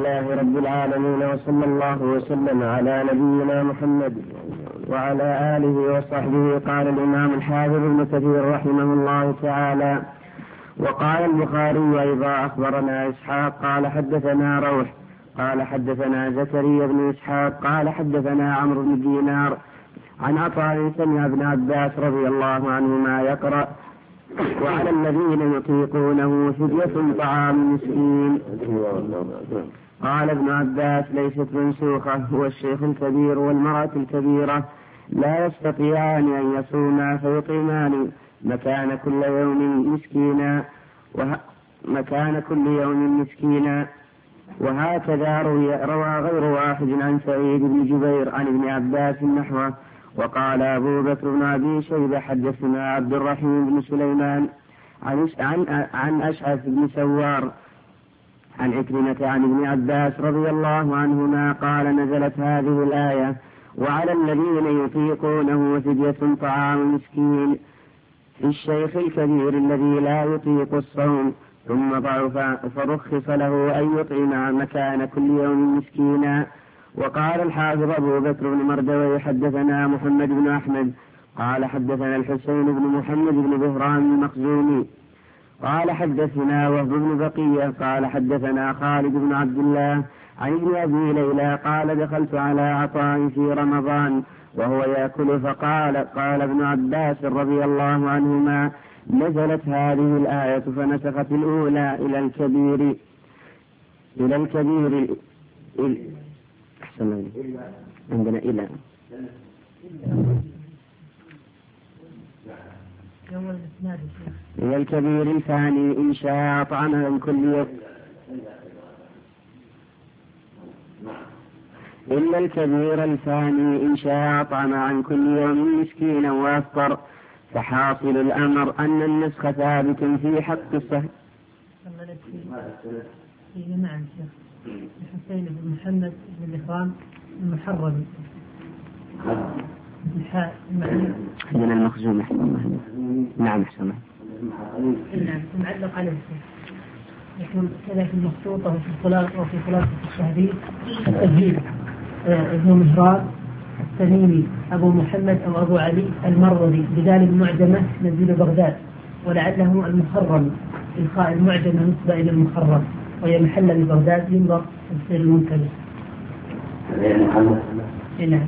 لله رب العالمين، وصلى الله وسلم على نبينا محمد وعلى آله وصحبه. قال الإمام الحافظ ابن كثير رحمه الله تعالى: وقال البخاري أيضا: أخبرنا إسحاق قال حدثنا روح قال حدثنا زكريا بن إسحاق قال حدثنا عمرو بن دينار عن عطاء سمع ابن عباس رضي الله عنهما يقرأ: وعلى الذين يطيقونه فدية طعام مسكين. قال ابن عباس: ليست منسوخة، هو الشيخ الكبير والمرأة الكبيرة لا يستطيعان أن يصوما فيطعمان مكان كل يوم مسكينا. وهكذا روى غير واحد عن سعيد بن جبير عن ابن عباس نحوه. وقال أبو بكر بن أبي شيبة: حدثنا عبد الرحيم بن سليمان عن أشعث بن سوار عن عكرمة عن ابن عباس رضي الله عنهما قال: نزلت هذه الآية: وعلى الذين يطيقونه فدية طعام مسكين، في الشيخ الكبير الذي لا يطيق الصوم ثم ضعف فرخص له أن يطعم مكان كل يوم مسكينا. وقال الحافظ أبو بكر بن مردوي: حدثنا محمد بن أحمد قال حدثنا الحسين بن محمد بن بهرام المخزومي قال حدثنا وهب بن بقية قال حدثنا خالد بن عبد الله عن ابن أبي ليلى قال: دخلت على عطاء في رمضان وهو يأكل فقال: قال ابن عباس رضي الله عنهما: نزلت هذه الآية فنسخت الأولى إلى الكبير أحسن عندنا إلى الكبير الثاني إن شاء أطعمه من كل يوم إلا الكبير الثاني إن شاء أطعم عن كل يوم مسكينا وأفطر. فحاصل الأمر أن النسخ ثابت في حق الصحيح. نعم شيخ الحسين بن محمد بن بهرام المحرم من المخزوم. نعم حسنا. نعم معلق عليه يكون كذا في المخطوطة وفي خلاصة التهذيب التسجيل ابن مهران التميمي أبو محمد أو أبو علي المروزي بدال المعجمة نزيل بغداد، ولعله المخرم الخاء المعجمة نسبة إلى المخرم وهي محل ببغداد ينظر تفسير المنكبه. نعم.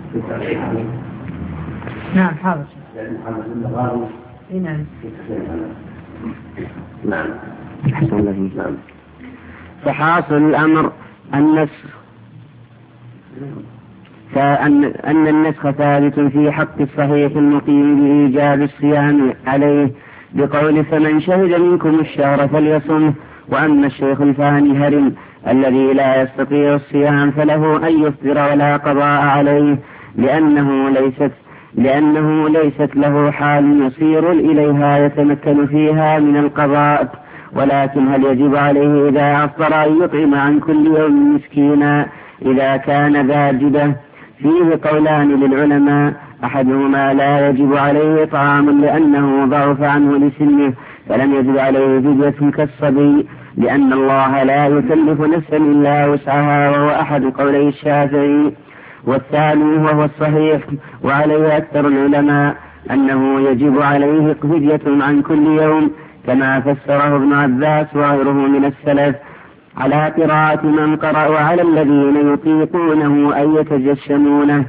نعم حاضر. نعم. نعم. نعم. فحاصل الأمر أن النسخ ثابت في حق الصحيح المقيم بإيجاب الصيام عليه بقول: فمن شهد منكم الشهر فليصمه. وأما الشيخ الثاني هرم الذي لا يستطيع الصيام فله أن يفطر ولا قضاء عليه، لأنه ليست له حال يصير إليها يتمكن فيها من القضاء. ولكن هل يجب عليه إذا أفطر أن يطعم عن كل يوم مسكينا إذا كان ذا جدة؟ فيه قولان للعلماء: أحدهما لا يجب عليه طعام لأنه ضعف عنه لسنه فلم يجب عليه فدية كالصبي، لأن الله لا يكلف نفسا إلا وسعها، وهو أحد قولي الشافعي. والثاني وهو الصحيح وعليه أكثر العلماء أنه يجب عليه فدية عن كل يوم، كما فسره ابن عباس وغيره من السلف على قراءة من قرأ: وعلى الذين يطيقونه أن يتجشمونه.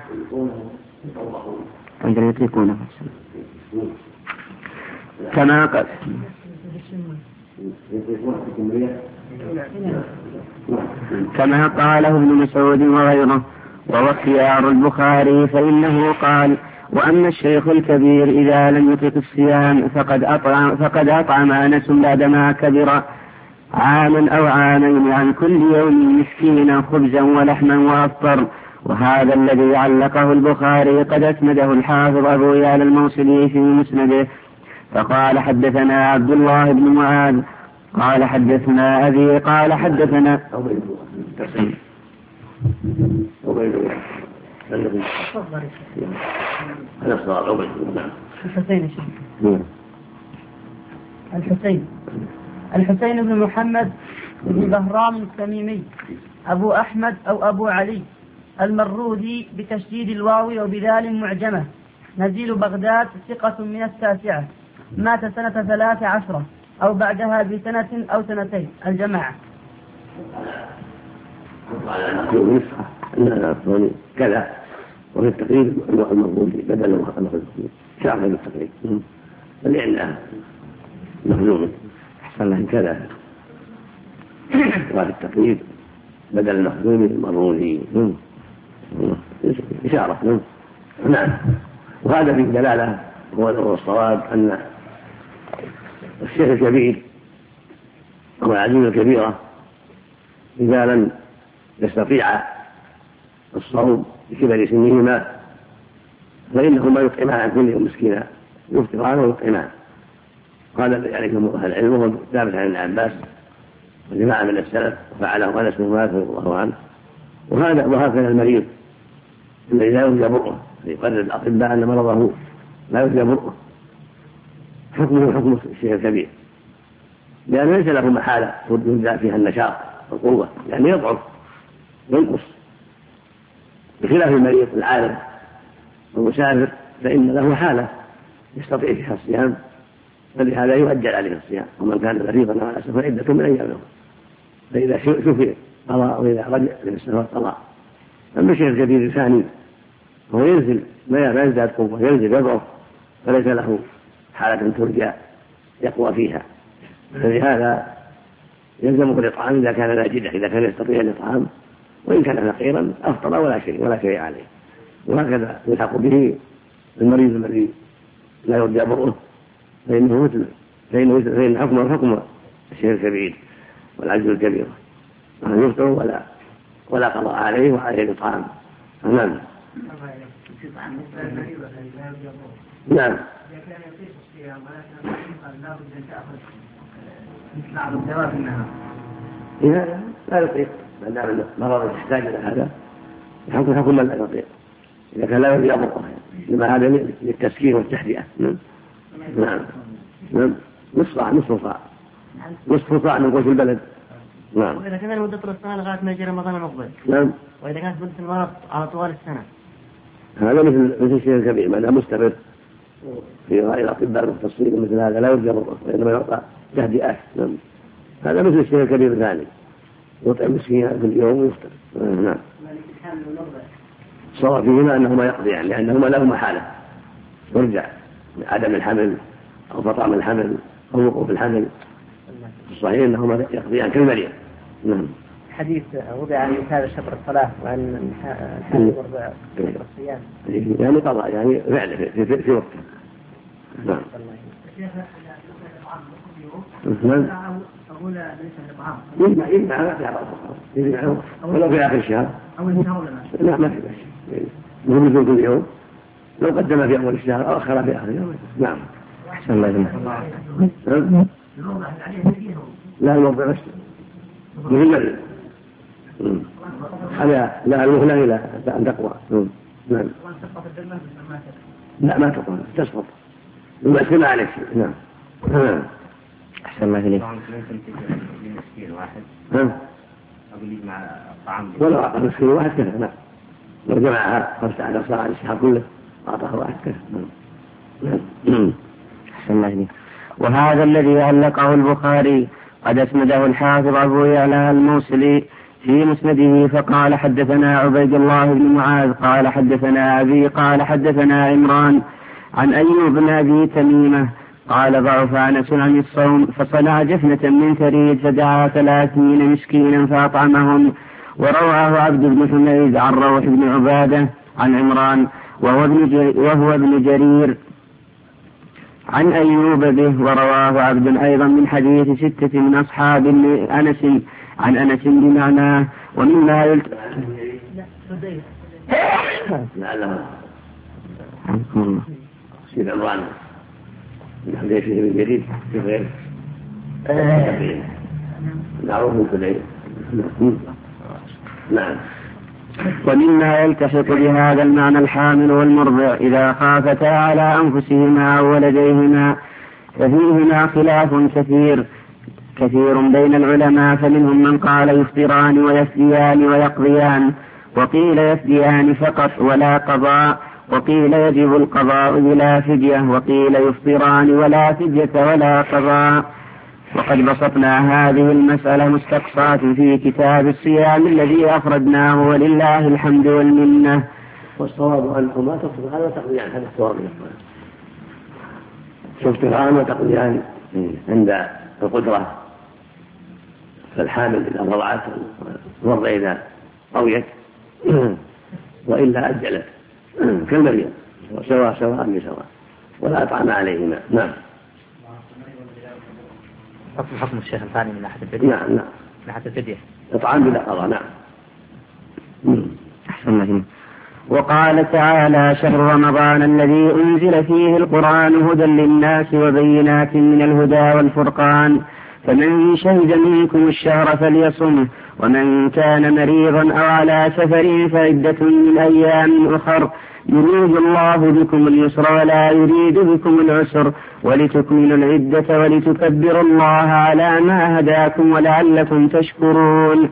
كما قال قاله ابن مسعود وغيره. وهو خيار البخاري، فإنه قال: وأما الشيخ الكبير إذا لم يطق الصيام فقد أطعم أنس بعدما كبر عاما أو عامين عن كل يوم مسكينا خبزا ولحما وأفطر. وهذا الذي علقه البخاري قد أسنده الحافظ أبو يعلى الموصلي في مسنده. فقال: حدثنا عبد الله بن معاذ قال حدثنا أبي قال حدثنا الحسين الحسين بن محمد بن بهرام التميمي أبو أحمد أو أبو علي المروذي بتشديد الواو وبذال معجمة، نزيل بغداد، ثقة من التاسعة، مات سنة 13 أو بعدها بسنة أو سنتين، الجماعة. كذا وفي التقريب المروذي بدل المخزومي شعر بالتقريب لأنه مخزومي أحسن الله كذا، وفي التقريب بدل المخزومي المروذي إشارة. نعم. وهذا في دلالة هو الصواب أن الشيخ الكبير أو العجوز الكبيرة إذا لم يستطيع الصوم بكبر سنهما فإنهما يطعمان عن كل يوم مسكينا، يفطران ويطعمان. قال ذلك أهل العلم وهو ثابت عن ابن عباس وجماعة من السلف وفعله أنس بن مالك رضي الله عنه. وهكذا المريض الذي لا يرجى برؤه يقرر الأطباء أن مرضه لا يرجى برؤه حكمه حكم الشيخ الكبير، لأنه ليس له محالة يرجى فيها النشاط والقوة، يعني يضعف وينقص، بخلاف المريض العارض والمسافر فإن له حالة يستطيع فيها الصيام، فلهذا يؤجل عليه الصيام. ومن كان مريضا على سفر عدة من أيام له، فإذا شفي قضاء وإذا رجع للسفر قضاء. أما الشيخ الكبير الثاني هو ينزل ما يزداد قوة، ينزل يضعف، فليس له حالة ترجى يقوى فيها، فلهذا يلزمه الإطعام إذا كان ناجدا، إذا كان يستطيع الإطعام، وإن كان فقيرا أفطر ولا شيء عليه. وهكذا يلحق به المريض الذي لا يرجى برؤه فإن حكمه حكم الشيخ الكبير والعجز الكبير، أن يفطر ولا قضاء عليه وعليه الإطعام. نعم. نعم. لا يطيق ما دام المرض يحتاج إلى هذا حكم من لا يطيق إذا كان لا يرجى برؤه، لما هذا للتسكين والتهدئة. نعم. نصف صاع من قوت البلد. نعم. وإذا كان مدة السنة لغاية ما يجي رمضان المقبل. نعم. وإذا كانت مدة المرض على طوال السنة. هذا مثل الشيء الكبير، ما دام مستمر في غير الأطباء المختصين مثل هذا لا يرجى برؤه وإنما يعطى تهدئات. نعم. هذا مثل الشيء الكبير الثاني يطعم مسكينا كل يوم ويفطر. نعم. صار فيهما أنهما يقضيان لأنهما لهما حالة يرجع عدم الحمل أو فطام الحمل أو وقوف الحمل، الصحيح أنهما يقضيان كالمريض. نعم. حديث وضع عن هذا شطر الصلاة وعن الحمل وربع شطر الصيام، يعني قضاء يعني فعله في وقته. نعم. يجمع ولو في آخر الشهر. لا ما في بس مهم كل يوم، لو قدم في أول الشهر أو أخر في آخر يوم. نعم. أحسن الله إليك. لا الموضع بس مهم هذا لا المهلة إلى أن تقوى. نعم. لا ما تقوى تسقط يمثل عليك. نعم. أحسن الله إليك. مسكين واحد أقول مع الطعام ولا أعطى مسكين واحد كذا. نعم. لو جمعها 15 صاع الشهر كله أعطاه واحد كذا. أحسن الله إليك. وهذا الذي علقه البخاري قد اسنده الحافظ أبو يعلى الموصلي في مسنده فقال حدثنا عبيد الله بن معاذ قال حدثنا أبي قال حدثنا عمران عن أيوب بن أبي تميمة قال ضعف أنس عن الصوم فصنع جفنة من ثريد فدعا 30 مسكينا فأطعمهم. ورواه عبد بن حميد عن روح بن عبادة عن عمران وهو ابن جرير عن أيوب به. ورواه عبد أيضا من حديث 6 من أصحاب أنس عن أنس بمعناه. ومما سيد عمران ليس من جديد في غير معروف من كل. نعم. ومما يلتحق بهذا المعنى الحامل والمرضع إذا خافتا على أنفسهما أو ولديهما ففيهما خلاف كثير كثير بين العلماء، فمنهم من قال يفطران ويفديان ويقضيان، وقيل يفديان فقط ولا قضاء، وقيل يجب القضاء بلا فدية، وقيل يفطران ولا فدية ولا قضاء. وقد بسطنا هذه المسألة مستقصاة في كتاب الصيام الذي أفردناه ولله الحمد والمنة. والصواب أنهما تفطران وتقضيان، هذا الصواب تفطران وتقضيان عند القدرة، فالحامل إذا رضعت والمرضى إذا قويت، وإلا أجلت كالمريض سواء بسواء ولا أطعم عليهما. نعم. حكم الشيخ الثاني من ناحية الفدية. نعم من ناحية الفدية إطعام بلا قضاء. نعم. أحسن الله. وقال تعالى: شهر رمضان الذي أنزل فيه القرآن هدى للناس وبينات من الهدى والفرقان، فمن شهد منكم الشهر فليصمه، ومن كان مريضا أو على سفر فعدة من أيام أخر، يريد الله بكم اليسر ولا يريد بكم العسر، ولتكملوا العدة ولتكبروا الله على ما هداكم ولعلكم تشكرون.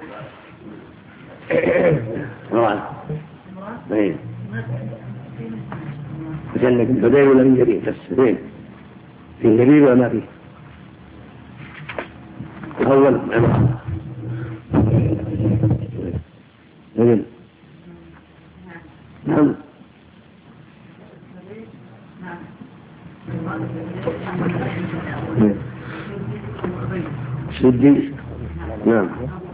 وجنك الحدير ولا من جرير تسفين في جرير وما فيه أول نعم. سدي. نعم.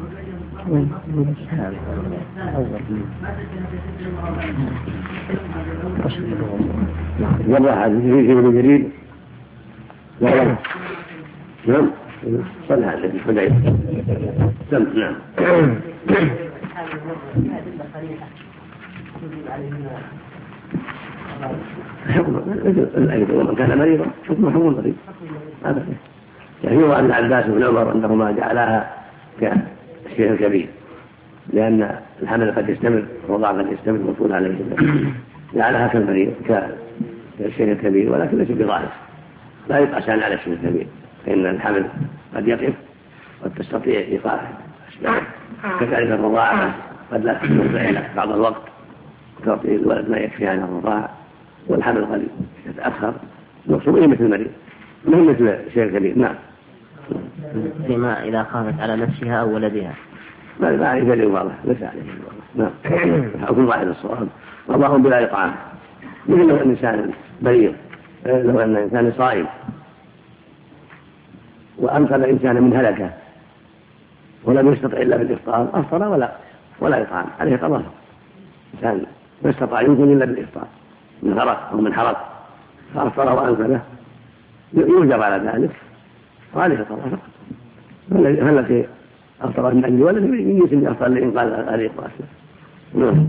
يلا هذا في ابن جرير. نعم. صلى على النبي حديث. نعم. ومن كان مريضا حكم المريض. هذا يعني هو أن عباس بن عمر أنهما جعلها كالشيخ الكبير، لأن الحمل قد يستمر والرضاع قد يستمر مطول عليه، جعلها كالمريض كالشيخ الكبير، ولكن ليس بضعف، لا يقاسان على الشيخ الكبير، فإن الحمل قد يقف قد تستطيع إيقافه، كذلك الرضاعة قد لا تستطيع إلا بعض الوقت تعطي الولد ما يكفي عن الرضاعة، والحمل قد يتأخر، مقصود مثل المريض مهم مثل الشيخ الكبير. نعم. فيما إذا خافت على نفسها أو ولدها ما عليه دليل واضح، ليس عليه دليل واضح. نعم. حكم واحد الصواب والله بلا إطعام، مثل لو أن الإنسان مريض، لو أن الإنسان صائم وأنقذ الإنسان من هلكة ولم يستطع إلا بالإفطار أفطر ولا إطعام، عليه قضاء. إنسان ما استطاع يمكن إلا بالإفطار من غرق أو من حرق فأفطر وأنقذه يوجب على ذلك وعليه قضاء فقط. فالتي أفطر من أجل ولد يجب أن يفطر لإنقاذ هذه القاسية. نعم.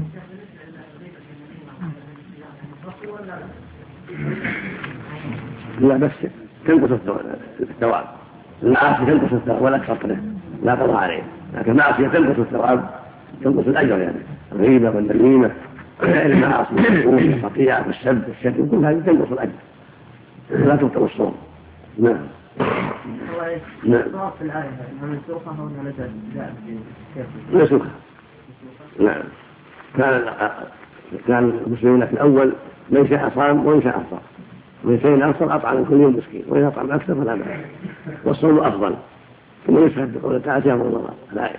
لا بس تنقص الثواب، المعاصي تنقص الثواب ولا تفطره لا قضاء عليه، لكن المعاصي تنقص الثواب تنقص الأجر، يعني الغيبة والنميمة المعاصي الخطيئة والسب والشتم كل هذه تنقص الأجر لا تبطل الصوم. نعم. نعم. منسوخة. نعم. كان المسلمين في الأول من شاء صام ومن شاء أفطر، ومن شاء أفطر أطعم كل يوم مسكين، وإذا أطعم أكثر فلا بأس، والصوم أفضل، ثم يشهد بقول تعالى يا الله الآية.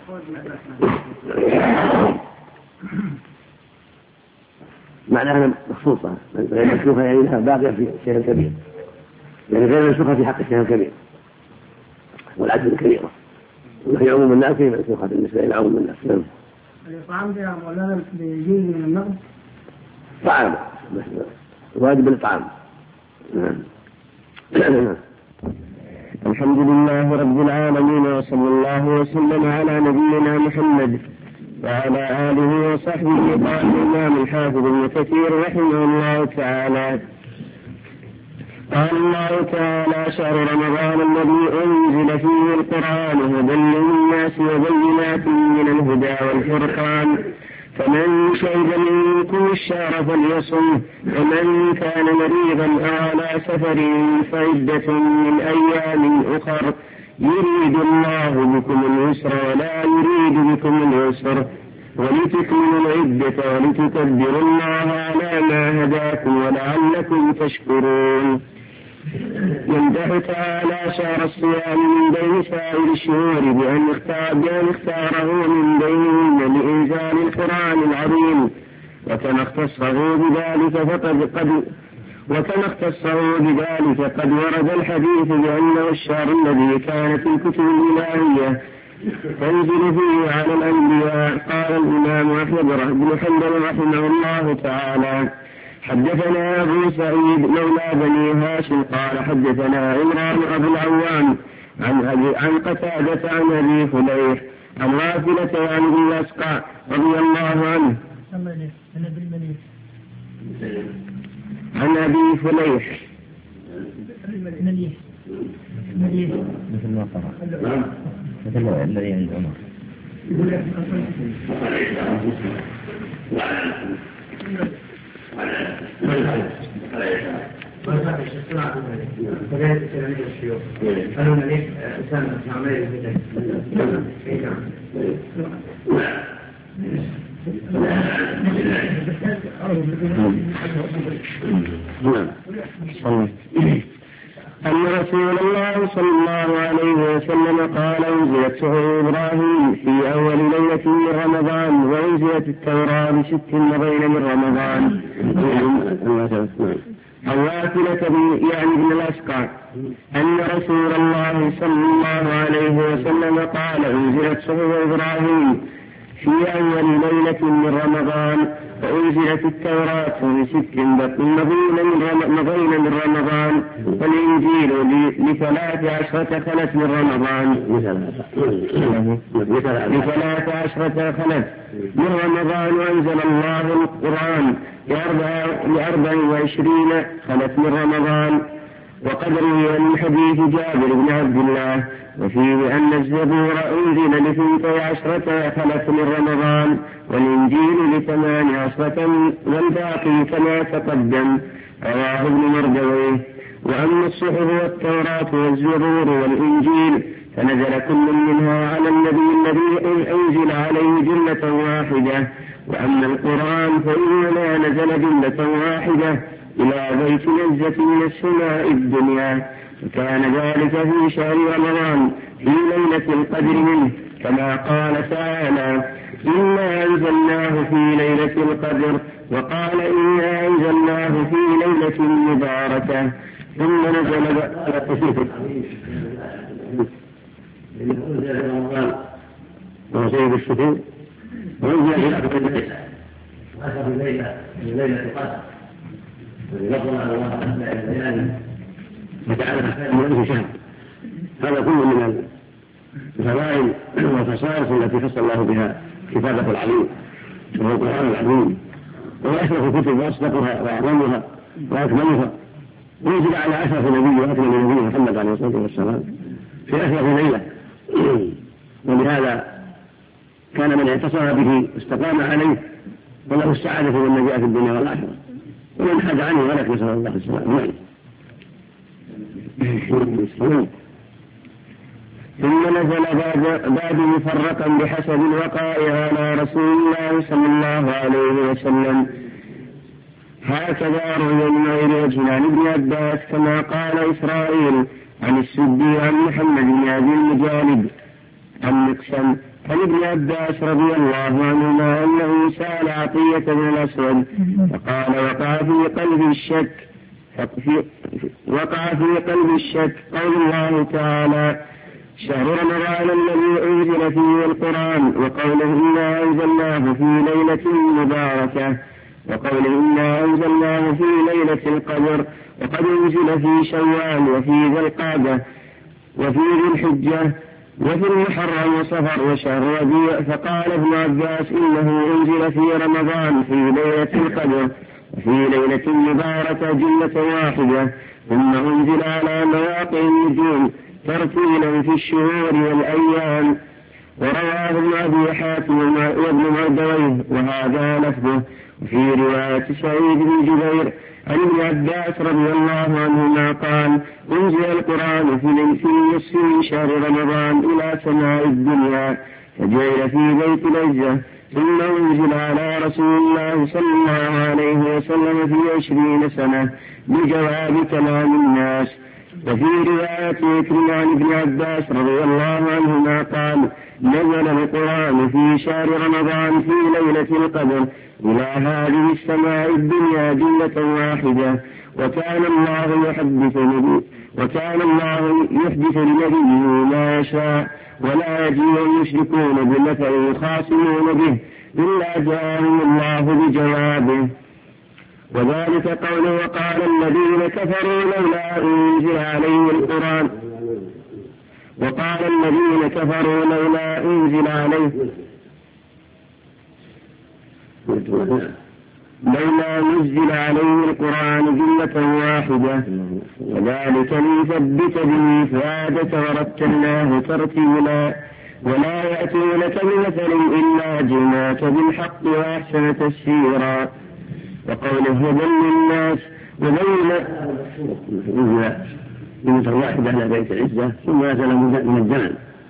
معناها مخصوصة غير مشروفة، يعني لها باقية في الشيء الكبير، يعني غير مشروفة في حق الشيء الكبير والعدل الكبيرة، وفي عموم الناس هي مشروفة بالنسبة إلى عموم الناس. نعم. الإطعام فيها مولانا بيجي من النقد طعام واجب الطعام. نعم. الحمد لله رب العالمين، وصلى الله وسلم على نبينا محمد وعلى آله وصحبه. قال الإمام الحافظ ابن كثير رحمه الله تعالى: قال الله تعالى: شهر رمضان الذي أنزل فيه القرآن هدى للناس وبينات من الهدى والفرقان، فمن شهد منكم الشهر فليصمه، ومن كان مريضا أو على سفر فعدة من أيام أخر، يريد الله بكم اليسر ولا يريد بكم العسر ولتكملوا العدة ولتكبروا الله على ما هداكم ولعلكم تشكرون. يمدح تعالى شهر الصيام من بين سائر الشهور بأن اختاره من بينهن لإنزال القرآن العظيم، وكما اختصه بذلك قد ورد الحديث بأنه الشهر الذي كانت الكتب الإلهية تنزل فيه على الأنبياء. قال الإمام أحمد بن حنبل رحمه الله تعالى: حدثنا أبو سعيد مولى بني هاشم قال حدثنا عمران أبو العوام عن قتادة عن أبي فليح عن واثلة عن ابن الأسقع رضي الله عنه عن أبي فليح مثل ما قرأ مثل الذي عند عمر. أن رسول الله صلى الله عليه وسلم قال: أنزلت صحف إبراهيم في أول ليلة من رمضان، وأنزلت التوراة ب6 مضين من رمضان. الواثلة يعني ابن الأسقع أن رسول الله صلى الله عليه وسلم قال: أنزلت صحف إبراهيم في أول ليلة من رمضان، وأنزلت التوراة ب6 مضين من رمضان، والإنجيل ل13 خلت من رمضان وأنزل الله القرآن ل24 خلت من رمضان. وقد روي من حديث جابر بن عبد الله وفيه أن الزبور أنزل ل12 خلت من رمضان، والإنجيل ل18 والباقي كما تقدم. رواه ابن مردويه. وأما الصحف والتوراة والزبور والإنجيل فنزل كل منها على النبي الذي أنزل عليه جملة واحدة، وأما القرآن فإنما نزل جملة واحدة إلى بيت نزة من السماء الدنيا، وكان ذلك في شهر رمضان في ليلة القدر منه، كما قال تعالى: إنا أنزلناه في ليلة القدر، وقال: إنا أنزلناه في ليلة مباركة. ثم نزل على التصيف وسيد الشهور، وانزل في آخر ليلة القدر ذكر الله الليالي وجعلها خيرا من ألف شهر. هذا كله من الفضائل والخصائص التي خص الله بها كتابه العظيم وهو القرآن العظيم، وهو أشرف الكتب وأصدقها وأعظمها وأكملها، وينزل على أشرف نبي وأكمل نبي محمد عليه الصلاة والسلام في أشرف ليلة. ولهذا كان من اعتصم به واستقام عليه وله السعادة والنجاة في الدنيا والآخرة، ومن حد عنه ولك نسأل الله السلامة. ثم نزل بعد مفرقا بحسب الوقائع على رسول الله صلى الله عليه وسلم. هكذا روي من غير وجه عن ابن عباس كما قال إسرائيل عن السدي عن محمد بن أبي المجالد عن مقسم عن ابن عباس رضي الله عنهما أنه سأل عطية بن الأسود فقال: وقع في قلب الشك قول الله تعالى: شهر رمضان الذي أنزل فيه القرآن، وقوله: إنا أنزلناه في ليلة مباركة، وقوله: إنا أنزلناه في ليلة القدر، وقد أنزل في شوال وفي ذي القعدة وفي ذي الحجة وفي المحرم وصفر وشهر ربيع. فقال ابن عباس: إنه أنزل في رمضان في ليلة القدر وفي ليلة مباركة جملة واحدة، ثم أنزل على مواقع النجوم ترتيلا في الشهور والأيام. ورواه ابن أبي حاتم وابن مردويه وهذا لفظه. وفي رواية سعيد بن جبير عن ابن عباس رضي الله عنهما قال أنزل القرآن في نصف من شهر رمضان إلى سماء الدنيا فجعل في بيت العزة ثم أنزل على رسول الله صلى الله عليه وسلم في 20 سنة بجواب كلام الناس. وفي رواية إكرمة عن ابن عباس رضي الله عنهما قال نزل القرآن في شهر رمضان في ليلة القدر إلى هذه السماء الدنيا جملة واحدة وكان الله يحدث لنبيه ما يشاء ولا يجيء المشركون بمثل يخاصمون به إلا جاءهم الله بجوابه. وذلك قوله وقال الذين كفروا لولا أنزل عليه القرآن لولا نزل عليه القرآن جملة واحدة وذلك ليثبت به فؤادك ورتلناه ترتيلا ولا يأتونك بمثل إلا جئناك بالحق وأحسن تفسيرا. وقوله هدى للناس نزل جملة واحدة على بيت العزة ثم نزل من الجمل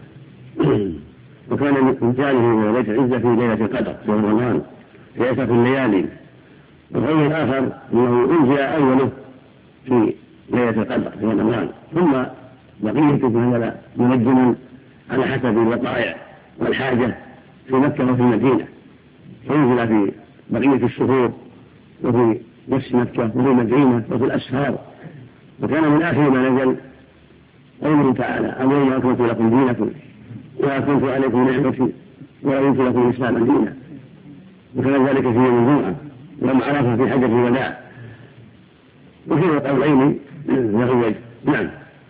وكان إنزاله من بيت العزة في ليلة القدر في رمضان في أشرف الليالي. وغير الآخر أنه أنزل أوله في ليلة القدر في رمضان ثم بقيته نزل منجما على حسب الوقائع والحاجة في مكة وفي المدينة فأنزل في بقية الشهور وفي نفس مكة وفي المدينة وفي الأسفار. وكان من آخر ما نزل قوله تعالى اليوم أكملت لكم دينكم وأتممت عليكم نعمتي ورضيت لكم الإسلام دينا. وكان ذلك في يوم الجمعة يوم عرفة في حجة الوداع. وفي قولين له. نعم.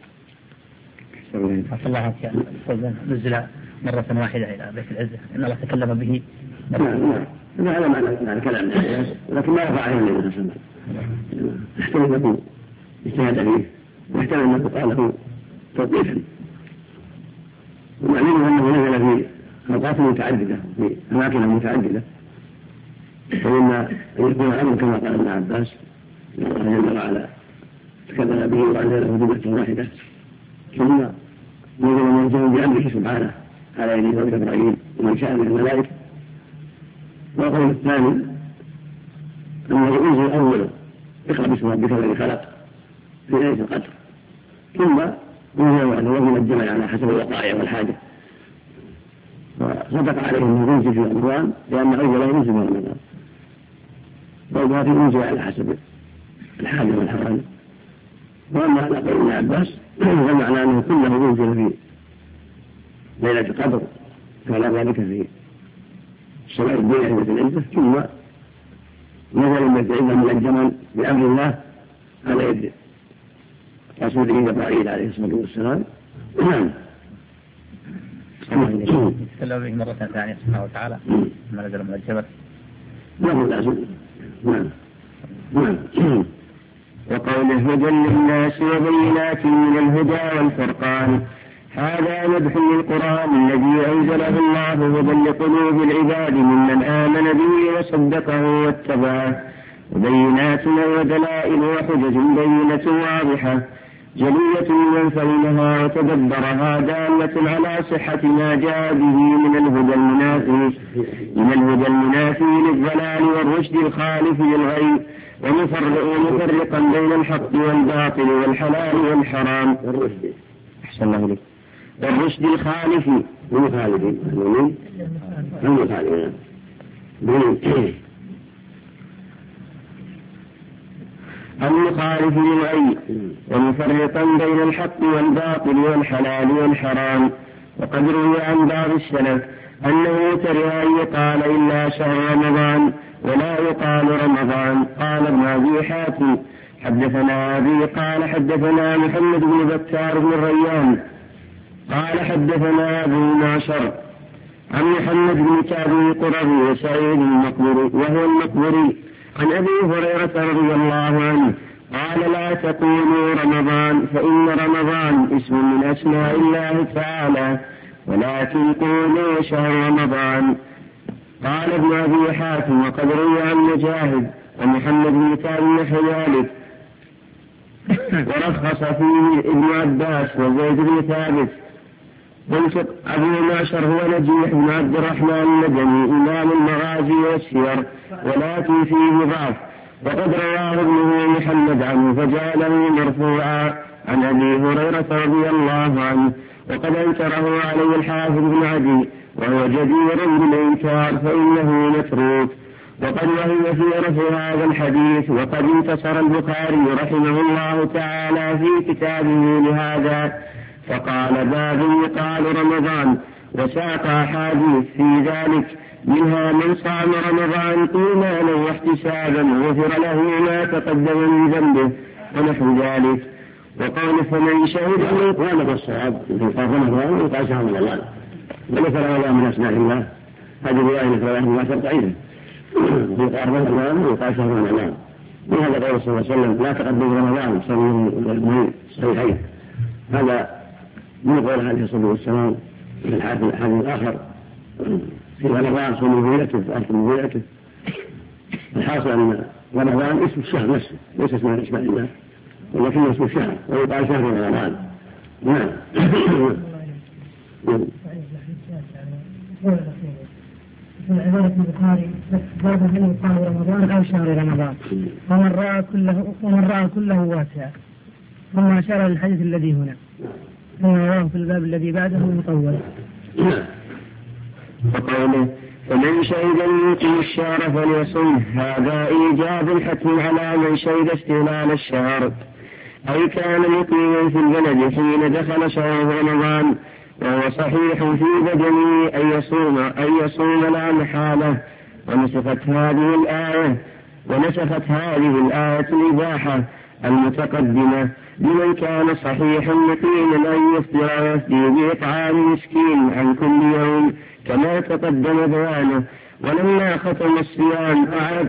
أصل الله نزل مرة واحدة إلى بيت العزة إن الله تكلم به. نعم هذا معنى كلام لكن ما رفع عليه النبي صلى الله عليه وسلم. يحتمل أنه اجتهد فيه ويحتمل أنه قاله توقيفا. ومعلوم أنه نزل في أوقات متعددة في أماكن متعددة فإن أن يكون الأمر كما قال ابن عباس الله جل وعلا تكلم به وأنزله جملة واحدة ثم نزل منزل بأمره سبحانه على يد ذلك إبراهيم ومن شاء من الملائكة. والقول الثاني أنه أنزل أوله اقرأ باسم ربك الذي خلق في ليلة القدر ثم نزل وحده من الجمع على حسب الوقائع والحاجة. وصدق عليه أنه ينزل في رمضان لأن أوله ينزل في رمضان وهذا ينزل على حسب الحاجة والحوالي. وأما على قول ابن عباس فمعنى أنه كله ينزل في ليلة القدر كان ذلك في سماء الدنيا في العزة ثم نزل من العزة من الجمل بأمر الله على يد رسوله جبرائيل عليه الصلاة والسلام. نعم. تكلم به مرة ثانية سبحانه وتعالى ما نزل من الجبل. نعم. وقوله هدى للناس وبينات من الهدى والفرقان هذا مدح للقرآن الذي أنزله الله هدى لقلوب العباد ممن آمن به وصدقه واتبعه وبينات ودلائل وحجج بينة واضحة جلية لمن فهمها وتدبرها دالة على صحة ما جاء به من الهدى المنافي للضلال والرشد الخالف للغي ومفرقا بين الحق والباطل والحلال والحرام أحسن الله إليك والرشد الخالف المخالف للغي ومفرقا بين الحق والباطل والحلال والحرام. وقد روي عن بعض السلف أنه كره أن يقال إلا شهر رمضان ولا يقال رمضان. قال ابن أبي حاتم حدثنا أبي قال حدثنا محمد بن بكار بن الريان قال حدثنا أبو معشر عن محمد بن كعب القرظي وسعيد المقبري وهو المقبري عن أبي هريرة رضي الله عنه قال لا تقولوا رمضان فإن رمضان اسم من أسماء الله تعالى ولكن قولوا شهر رمضان. قال ابن أبي حاتم وقد روي عن مجاهد ومحمد بن كعب نحو ذلك. ورخص فيه ابن عباس وزيد بن ثابت. قلت أبو معشر هو نجيح بن عبد الرحمن المدني إمام المغازي والسير ولكن فيه ضعف، وقد رواه ابنه محمد عنه فجعله مرفوعا عن أبي هريرة رضي الله عنه، وقد أنكره عليه الحافظ بن عدي وهو جدير بالإنكار فإنه متروك. وقد وهم في رفع هذا الحديث، وقد انتصر البخاري رحمه الله تعالى في كتابه لهذا فقال باب يقال رمضان، وساق أحاديث في ذلك منها من صام رمضان إيمانا واحتسابا غفر له ما تقدم من ذنبه ونحو ذلك. وقال فمن شهد وهذا الصواب في قال رمضان يقال شهر رمضان وليس رمضان من أسماء الله، هذه رواية رواه ابن عباس ضعيفة. في قال رمضان يقال شهر رمضان، وهذا قول صلى الله عليه وسلم لا تقدم رمضان صلوا الصحيحين، هذا من قول عليه الصلاة والسلام في الحديث الآخر في رمضان صوموا ليلته وأفطروا ليلته. الحاصل أن رمضان اسم الشهر نفسه ليس اسم أسماء الله، ولكنه اسم الشهر ويقال شهر رمضان. نعم. عبارة البخاري باب من يقال رمضان أو شهر رمضان، ومن رأى كله واسع، ثم أشار للحديث الذي هنا ثم رواه في الباب الذي بعده مطول. وقوله فمن شهد منكم الشهر فليصم، هذا إيجاب حتم على من شهد استهلال الشهر، أي كان مقيما في البلد حين دخل شهر رمضان وهو صحيح في بدنه أن يصوم لا محالة. ونسخت هذه الآية الإباحة المتقدمة لمن كان صحيحا مقيما أن يفطر ويفدي بإطعام مسكين عن كل يوم كما تقدم بيانه. ولما ختم الصيام أعاد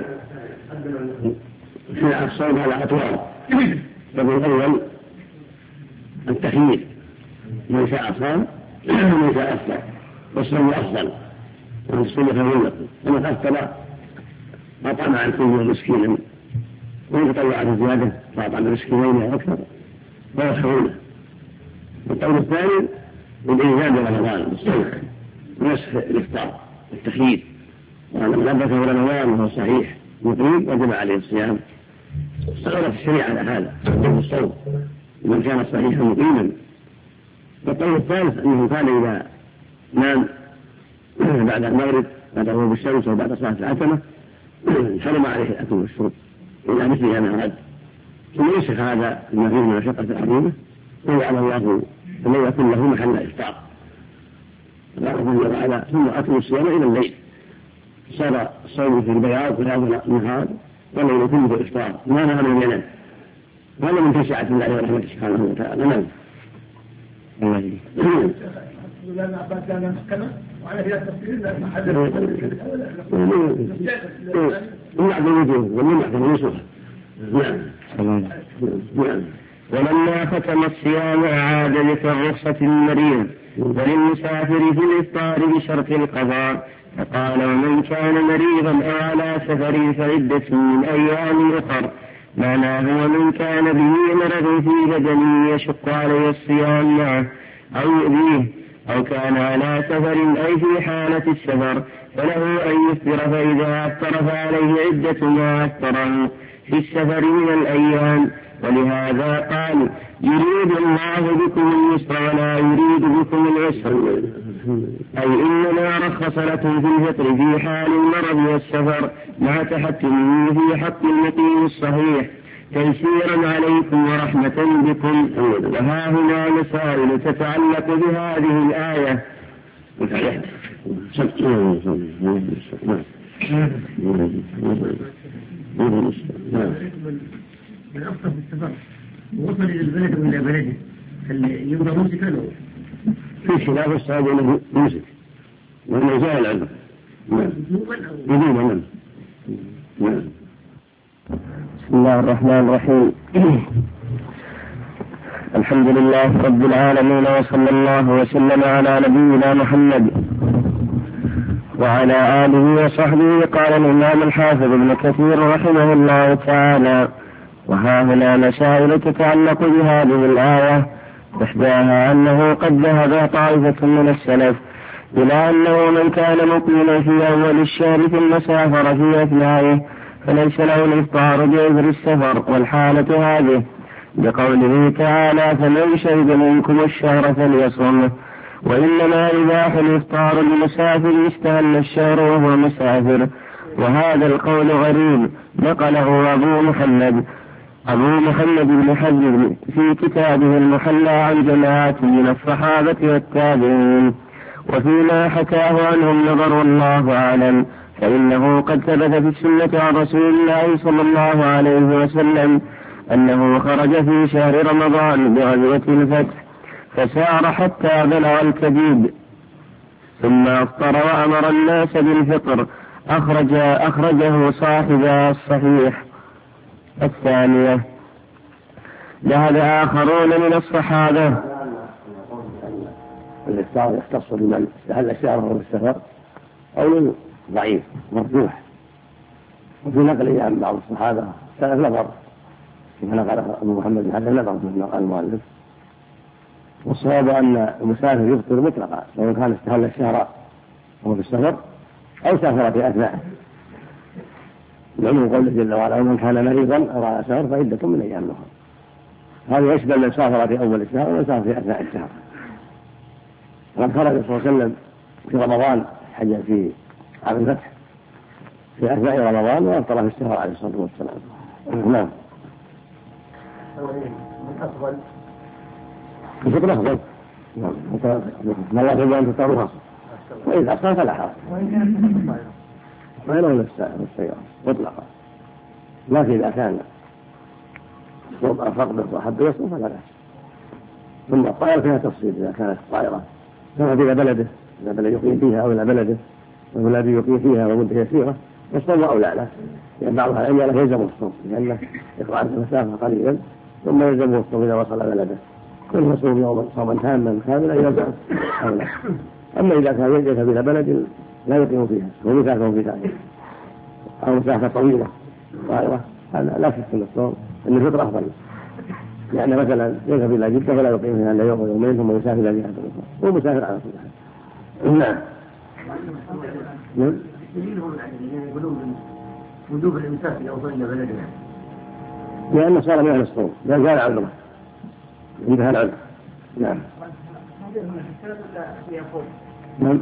في الصوم على أطوار. الأول التخيير، من شاء صام ومن شاء أفطر، والصوم أفضل والصوم خير لكم، ومن أفطر أطعم عن كل يوم مسكينا وإن تطوع بزيادة فأطعم مسكينين أو أكثر فهو خير له. والقول الثاني بالإنزال برمضان بالصوم ونسخ الإفطار التخيير، وأن من أدركه رمضان وهو صحيح مقيم وجب عليه الصيام. استغرت الشريعة على هذا الصوم من كان صحيحا مقيما. والقول الثالث أنه كان إذا نام بعد المغرب بعد غروب الشمس أو بعد صلاة العتمة حرم عليه الأكل والشرب إلى مثل ما أراد، ثم ينسخ هذا بما فيه من مشقة عظيمة ويجعل الله فلن يكون له محل إفطار. ثم أكل الصيام إلى الليل، صار الصوم في البياض في هذا النهار والليل كله إفطار ما نهى من ينام. هذا من تشاعة الله ورحمته سبحانه وتعالى. نعم. وعلى فيها التفسير لأن حد ولما ختم الصيام أعاد للرخصة المريض وللمسافر في الإفطار بشرط القضاء، فقال ومن كان مريضا أو على سفر فعدة من أيام أخر، معناه ومن كان به مرض في بدنه يشق عليه الصيام معه أو يؤذيه أو كان على سفر أي في حالة السفر فله أن يفطر، فإذا أفطر فعليه عدة ما أفطره في السفر من الأيام. ولهذا قال يريد الله بكم اليسر ولا يريد بكم العسر، أي إنما رخص لكم في الفطر في حال المرض والسفر مع تحكمه في حق المقيم الصحيح تيسيرا عليكم ورحمة بكم. وها هنا مسائل تتعلق بهذه الآية. من أفضل في السفر ووصل إلى البلد وإلى بلده هل يبقى موسك له؟ في خلاف الصحابة أنه يمسك وأنه زال عنه. نعم. بسم الله الرحمن الرحيم. الحمد لله رب العالمين، وصلى الله وسلم على نبينا محمد وعلى آله وصحبه. قال الإمام الحافظ ابن كثير رحمه الله تعالى: وها هنا مسائل تتعلق بهذه الآية. إحداها أنه قد ذهب طائفة من السلف إلى أنه من كان مقيما في أول الشهر ثم سافر في أثنائه فليس له الإفطار بعذر السفر، والحالة هذه بقوله تعالى: فمن شهد منكم الشهر فليصمه، وإنما يباح الإفطار للمسافر استهل الشهر وهو مسافر. وهذا القول غريب نقله أبو محمد بن حزم في كتابه المحلى عن جماعة من الصحابة والتابعين، وفيما حكاه عنهم نظر والله أعلم، فإنه قد ثبت في السنة عن رسول الله صلى الله عليه وسلم أنه خرج في شهر رمضان بغزوة الفتح فسار حتى بلغ الكبيد ثم أفطر وأمر الناس بالفطر. أخرجه صاحب الصحيح. الثانية: ذهب آخرون من الصحابة. الإفطار يختص بمن استهل الشهر وهو السفر، قول ضعيف مرجوح، وفي نقل عن بعض الصحابة سلف نظر كما نقل أبو محمد بن حزم نظر في نقل المؤلف. والصواب أن المسافر يفطر مطلقا سواء كان استهل الشهر وهو في السفر أو سافر في أثنائه، لعموم قوله جل وعلا: ومن كان مريضا أو على سفر فعدة من أيام أخرى. هذا يشمل من سافر في أول الشهر ومن سافر في أثناء الشهر. وقد خرج صلى الله عليه وسلم في رمضان حج في عام الفتح في أثناء رمضان وأفطر في الشهر عليه الصلاة والسلام. نعم. الفطر أفضل. ما الله يقول أن تطهروا، وإذا أصلا فلا حرج، ما له السيارة مطلقا، لكن إذا كان فقد وحب يصوم فلا بأس. ثم الطائرة فيها تفصيل، إذا كانت الطائرة ذهب إلى بلده، إلى بلد يقيم فيها أو إلى بلده والذي يقيم فيها ومدة يسيرة يصوم أو لا، لأن بعض العلم لا يلزم الصوم لأنه يقطع المسافة قليلا ثم يلزمه الصوم إذا وصل بلده، كل يصوم يوما صوما تاما كاملا يلزم أو لا. أما إذا كان يذهب إلى بلد لا يقيم فيها ومسافة في ذلك أو مسافة طويلة طائرة، هذا لا شك أن الصوم أن الفطر أفضل، لأن مثلا يذهب إلى جدة فلا يقيم فيها إلا يوم ويومين ثم يسافر إلى جهة أخرى، هو مسافر على كل حال. نعم. يقولون وجوب الإمساك إذا وصل إلى بلده لأنه صار من أهل الصوم، لا زال عذره انتهى العذر. نعم. نعم.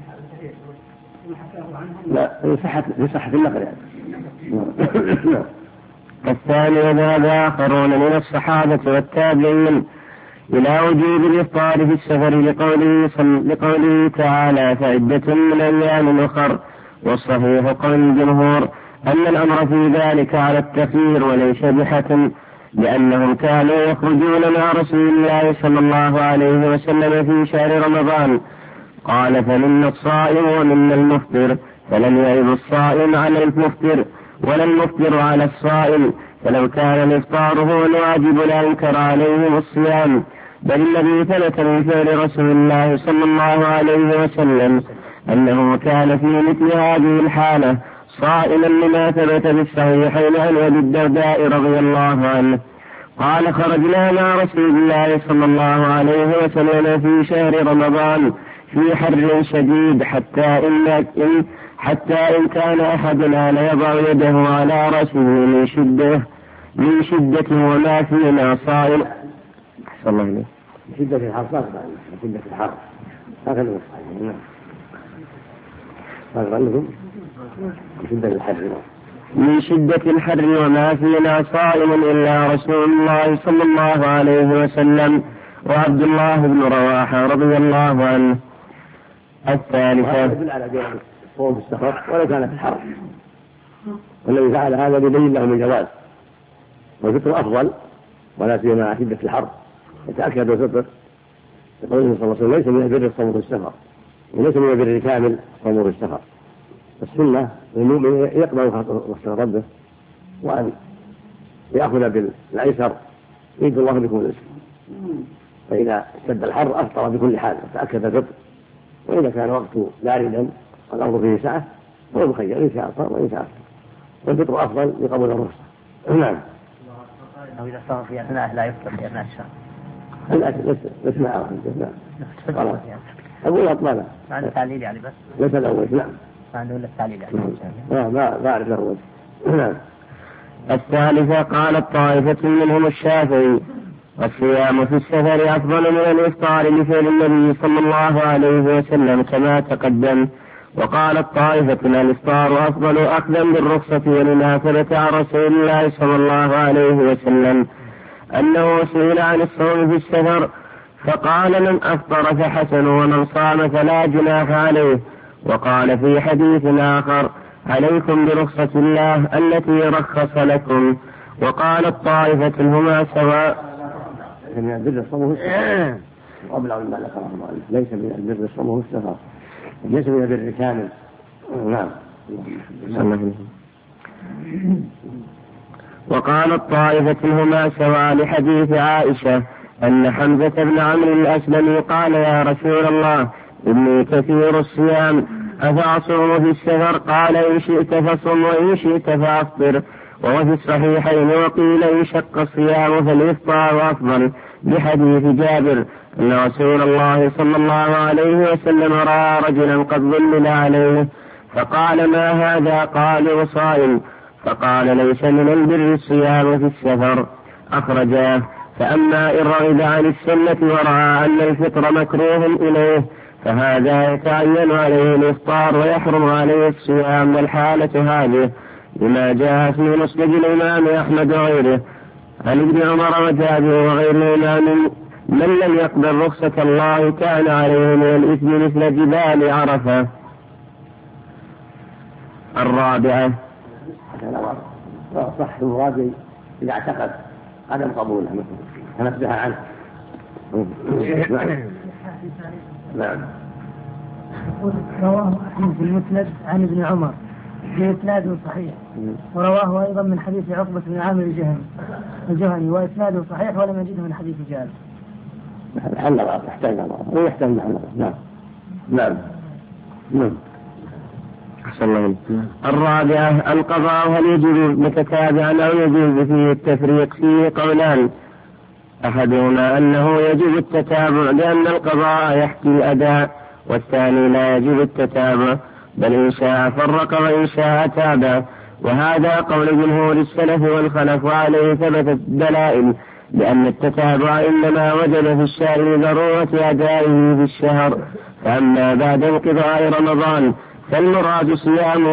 لا لصحة النقل يعني. نعم. الثاني: ذهب آخرون من الصحابة والتابعين إلى وجوب الإفطار في السفر لقوله تعالى: فعدة من أيام أخر. والصحيح قول الجمهور أن الأمر في ذلك على التخيير وليس بحتم، لأنهم كانوا يخرجون مع رسول الله صلى الله عليه وسلم في شهر رمضان. قال: فمنا الصائم ومنا المفطر، فلم يعب الصائم على المفطر ولا المفطر على الصائم، فلو كان الإفطار هو الواجب لأنكر عليهم الصيام، بل الذي ثبت من فعل رسول الله صلى الله عليه وسلم أنه كان في مثل هذه الحالة صائما لما ثبت بالصحيحين عن أبي الدرداء رضي الله عنه قال: خرجنا مع رسول الله صلى الله عليه وسلم في شهر رمضان في حر شديد حتى إن كان أحدنا ليضع يده على رأسه من شدة وما فينا صائم. أحسن الله إليه. شدة الحر صار شدة الحر هكذا نعم. هذا لكم شدة الحر من شدة الحر وما فينا صائم إلا رسول الله صلى الله عليه وسلم وعبد الله بن رواحة رضي الله عنه. الثالثة: يدل على جواز الصوم في السفر ولو كان في الحر، والذي فعل هذا يبين لهم الجواز، والفطر أفضل ولا سيما مع شدة الحر. يتأكد الفطر يقول صلى الله عليه وسلم: ليس من البر الصوم في السفر، وليس من البر كامل الصوم في السفر. السنة المؤمن يقبل وقت ربه وأن يأخذ بالأيسر يريد الله بكم الرزق، فإذا اشتد الحر أفطر بكل حال وتأكد الفطر، وإذا كان وقت باردا الأمر فيه سعة هو مخير إن شاء أفطر وإن شاء أفطر، والفطر أفضل لقبول الرخصة. نعم. أو إذا صار في أثناء لا يفطر في أثناء الشهر. الأكل بس معه. خلاص. أقول أطلع. ما عنده تعليل يعني بس. ليس الأول. نعم. ما عنده إلا التعليل يعني. ما أعرف الأول. نعم. الثالثة قالت طائفة منهم الشافعي: والصيام في السفر أفضل من الإفطار لفعل النبي صلى الله عليه وسلم كما تقدم. وقالت طائفة: الإفطار أفضل أخذا بالرخصة ولنافلة عن رسول الله صلى الله عليه وسلم أنه سئل عن الصوم في السفر فقال: من أفطر فحسن ومن صام فلا جناح عليه. وقال في حديث آخر: عليكم برخصة الله التي رخص لكم. وقالت طائفة: هما سواء. من البر الصوم في السفر قبل عن ما ذكره المؤلف، ليس من البر الصوم في السفر، ليس من البر كامل. نعم. وقالت طائفة: هما سواء لحديث عائشة أن حمزة بن عمرو الأسلمي قال: يا رسول الله إني كثير الصيام أفأصوم في السفر؟ قال: إن شئت فصم وإن شئت فأفطر. وفي الصحيحين وقيل إن شق الصيام فالإفطار أفضل بحديث جابر أن رسول الله صلى الله عليه وسلم رأى رجلا قد ظلل عليه فقال: ما هذا؟ قال: صائم. فقال: ليس من البر الصيام في السفر. أخرجاه. فأما إن رغب عن السنة ورأى أن الفطر مكروه إليه فهذا يتعين عليه الإفطار ويحرم عليه الصيام. والحالة هذه لما جاء في مسند الإمام أحمد وغيره عن ابن عمر وجابر وغيرهما من لم يقبل رخصة الله كان عليه من الإثم مثل جبال عرفة. الرابعة صح المراد إذا اعتقد عدم قبوله فنبه عنه. نعم. رواه أحمد في المسند عن ابن عمر بإسناد صحيح، ورواه أيضا من حديث عقبة بن عامر الجهني وإسناده صحيح ولم يجده من حديث جابر. حل يحتاج ويحتاج نعم. نعم. نعم. الرابعة القضاء هل يجب متتابعا أو يجوز فيه التفريق؟ فيه قولان: أحدهما أنه يجب التتابع لأن القضاء يحكي الأداء، والثاني لا يجب التتابع بل إن شاء فرق وإن شاء تابع. وهذا قول جمهور السلف والخلف وعليه ثبتت الدلائل لأن التتابع إنما وجد في الشهر لضرورة أدائه في الشهر. فأما بعد انقضاء رمضان فالمراد صيام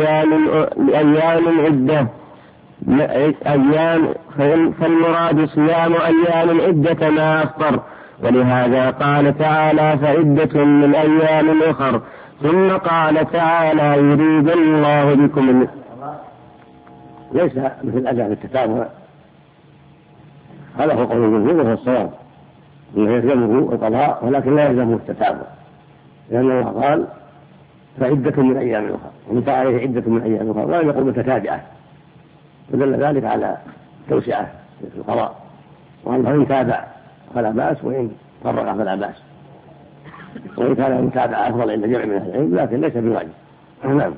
فالمراد صيام أيام عدة ما أفطر. ولهذا قال تعالى: فعدة من أيام أخر. ثم قال تعالى: يريد الله بكم. ليس مثل أداء التتابع، هذا هو قول الجمهور وهو الصواب، إنه يلزمه القضاء ولكن لا يلزمه التتابع، لأنه قال: فعدة من أيام أخرى، ومتى عليه عدة من أيام أخرى، ولم يقل متتابعة، ودل ذلك على توسعة في القضاء، وأنه إن تابع فلا بأس وإن فرق فلا بأس، وإن كان المتابعة أفضل عند جمع من أهل العلم لكن ليس بواجب. نعم.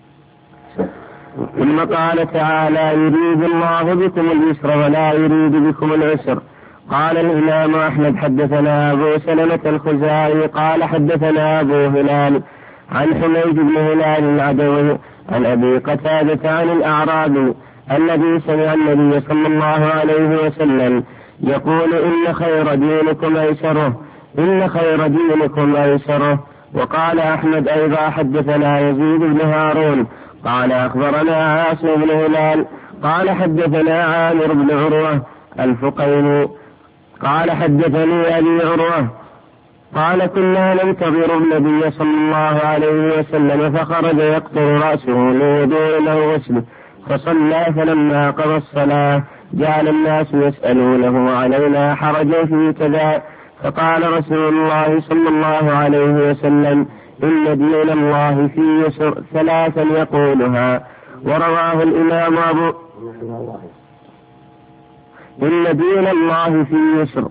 ثم قال تعالى: يريد الله بكم اليسر ولا يريد بكم العسر. قال الإمام أحمد: حدثنا أبو سلمة الخزاعي قال حدثنا أبو هلال عن حميد بن هلال العدوي عن أبي قتادة عن الأعرابي الذي سمع النبي صلى الله عليه وسلم يقول: إن خير دينكم أيسره. وقال أحمد أيضا: حدثنا يزيد بن هارون قال أخبرنا عاصم بن هلال قال حدثنا عامر بن عروة الفقيني قال حدثني أبي عروة قال: كنا ننتظر النبي صلى الله عليه وسلم فخرج يقطر رأسه لوضوء له غسله فصلى، فلما قضى الصلاة جعل الناس يسألونه: علينا حرج في كذا؟ فقال رسول الله صلى الله عليه وسلم: إن دين الله في يسر ثلاثا يقولها. ورواه الإمام أبو إن دين الله في يسر.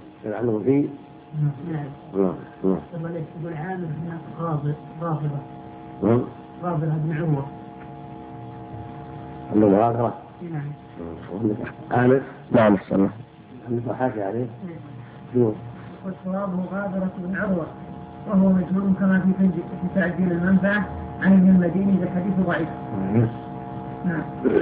غابرة بن عروة. عنده غابرة؟ نعم. عامر؟ نعم أحسن الله. عنده حاشي عليه؟ والصواب غابرة بن عروة وهو مجهول كما في تعديل المنفعة عن ابن المديني بالحديث ضعيف. نعم.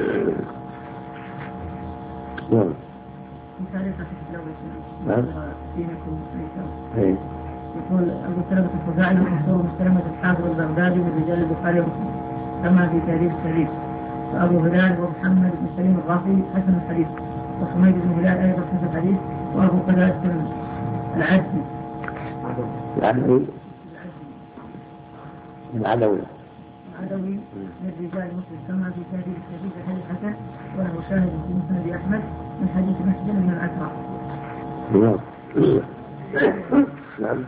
نعم. في تاريخ الإسلام نعم. دينكم أيسر. يقول أبو سلمة الخزاعي ومنصور مسلمة الحافظ البغدادي من رجال البخاري ومسلم كما في تاريخ الشريف. وأبو هلال ومحمد بن سليم الغافي حسن الحديث، وحميد بن هلال أيضا حسن الحديث، وأبو قتادة العدوي. العدوي من رجال مسلم كما في تاريخ الشريف الحديث حسن، وله شاهد في مسند أحمد من حديث مسجد من الأسرى. نعم.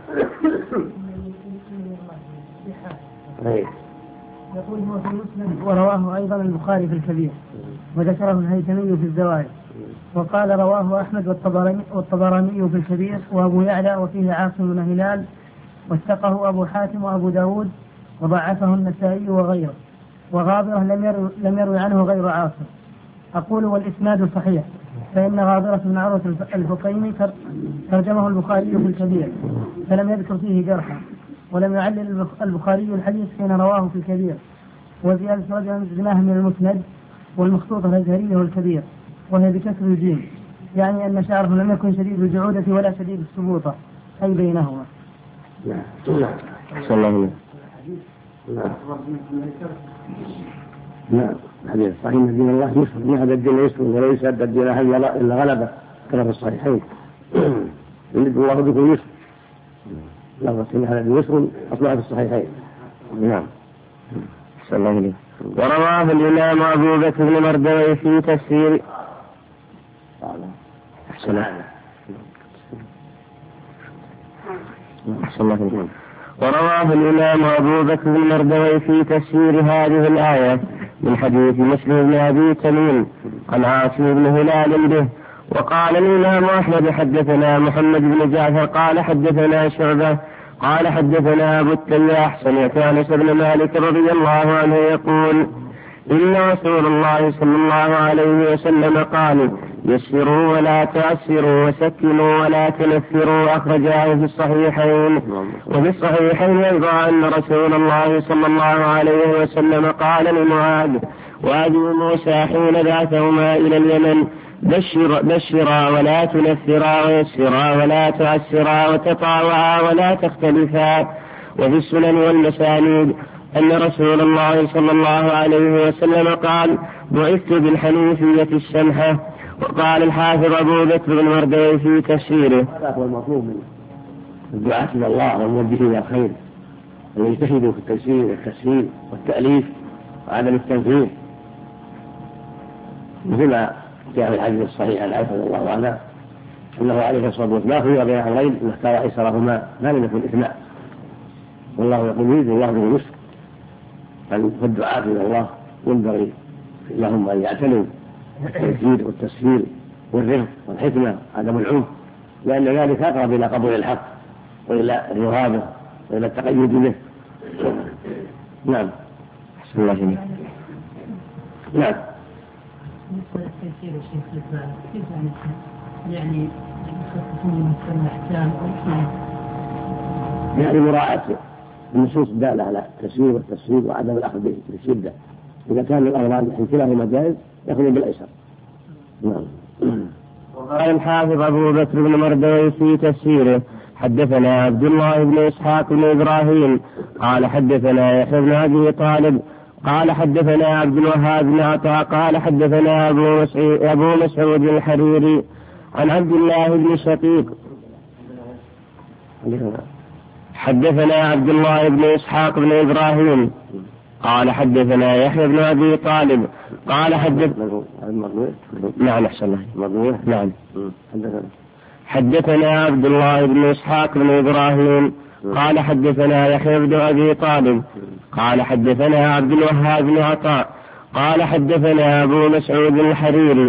يقول هو في مسلم ورواه أيضا البخاري في الكبير، وذكره الهيثمي في الزوائد، وقال رواه أحمد والطبراني في الكبير، وأبو يعلى وفيه عاصم بن هلال، وثقه أبو حاتم وأبو داود، وضعفه النسائي وغيره. وغابرة لم يروي عنه غير عاصم. أقول والإسناد صحيح، فإن غابرة بن عروة الفقيمي ترجمه البخاري في الكبير فلم يذكر فيه جرحا، ولم يعلل البخاري الحديث حين رواه في الكبير. وزيادة رجل زناه من المسند والمخطوطة الأزهرية والكبير، وهي بكسر الجيم، يعني أن شعره لم يكن شديد الجعودة ولا شديد السبوطة، أي بينهما. نعم. حديث صحيح ان دين الله يسر، ما هذا الدين يسر وليس الدين الا غلبه كما في الصحيحين. يريد الله بكم يسر، لفظ ان هذا الدين يسر اصبح في الصحيحين. نعم. صلى الله عليه. ورواه الإمام أبو بكر بن مردوي في تفسير ورواه الإمام أبو بكر بن مردوي في تفسير هذه الآية من حديث مسلم بن أبي تميم عن عاصم بن هلال به. وقال الإمام أحمد حدثنا محمد بن جعفر قال حدثنا شعبة قال حدثنا أبو التياح سمعت أنس بن مالك رضي الله عنه يقول إن رسول الله صلى الله عليه وسلم قال يسروا ولا تعسروا وسكنوا ولا تنفروا، أخرجاه في الصحيحين. وفي الصحيحين أيضا أن رسول الله صلى الله عليه وسلم قال لمعاذ وأبي موسى حين بعثهما إلى اليمن بشرا ولا تنفرا ويسرا ولا تعسرا وتطاوعا ولا تختلفا. وفي السنن والمسانيد أن رسول الله صلى الله عليه وسلم قال بعثت بالحنيفية السمحة. وقال الحافظ أبو بكر بن مردوي في تفسيره هذا هو المطلوب من الدعاة إلى الله والموجهين إلى الخير، أن يجتهدوا في التيسير والتسهيل والتأليف وعدم التنفيذ، مثل ما جاء في الحديث الصحيح عن عائشة رضي الله عنها أنه عليه الصلاة والسلام خير بين أمرين أن اختار أيسرهما ما لم يكن إثما، والله يقول يريد الله به اليسر. فالدعاة إلى الله ينبغي لهم أن يعتنوا التيسير والتسهيل والرفق والحكمة عدم العنف، لأن ذلك أقرب إلى قبول الحق وإلى الرهابة وإلى التقيد به. نعم. بسم الله عليك. نعم. بالنسبة للتيسير الشيخ كيف يعني يخففون من الأحكام يعني مراعاة النصوص الدالة على التسهيل والتسهيل وعدم الأخذ بالشدة. إذا كان الأمران من كلاهما جائز يأخذ بالأيسر. نعم. وقال الحافظ أبو بكر بن مردوي في تفسيره حدثنا عبد الله بن إسحاق بن إبراهيم قال حدثنا يحيى بن أبي طالب قال حدثنا عبد الوهاب بن عطاء قال حدثنا أبو مسعود الحريري عن عبد الله بن شقيق حدثنا عبد الله بن إسحاق بن إبراهيم قال حدثنا يحيى بن أبي طالب قال نعم أحسن الله نعم حدثنا عبد الله بن إسحاق بن إبراهيم قال حدثنا يحيى بن أبي طالب قال حدثنا عبد الوهاب بن عطاء قال حدثنا أبو مسعود الحريري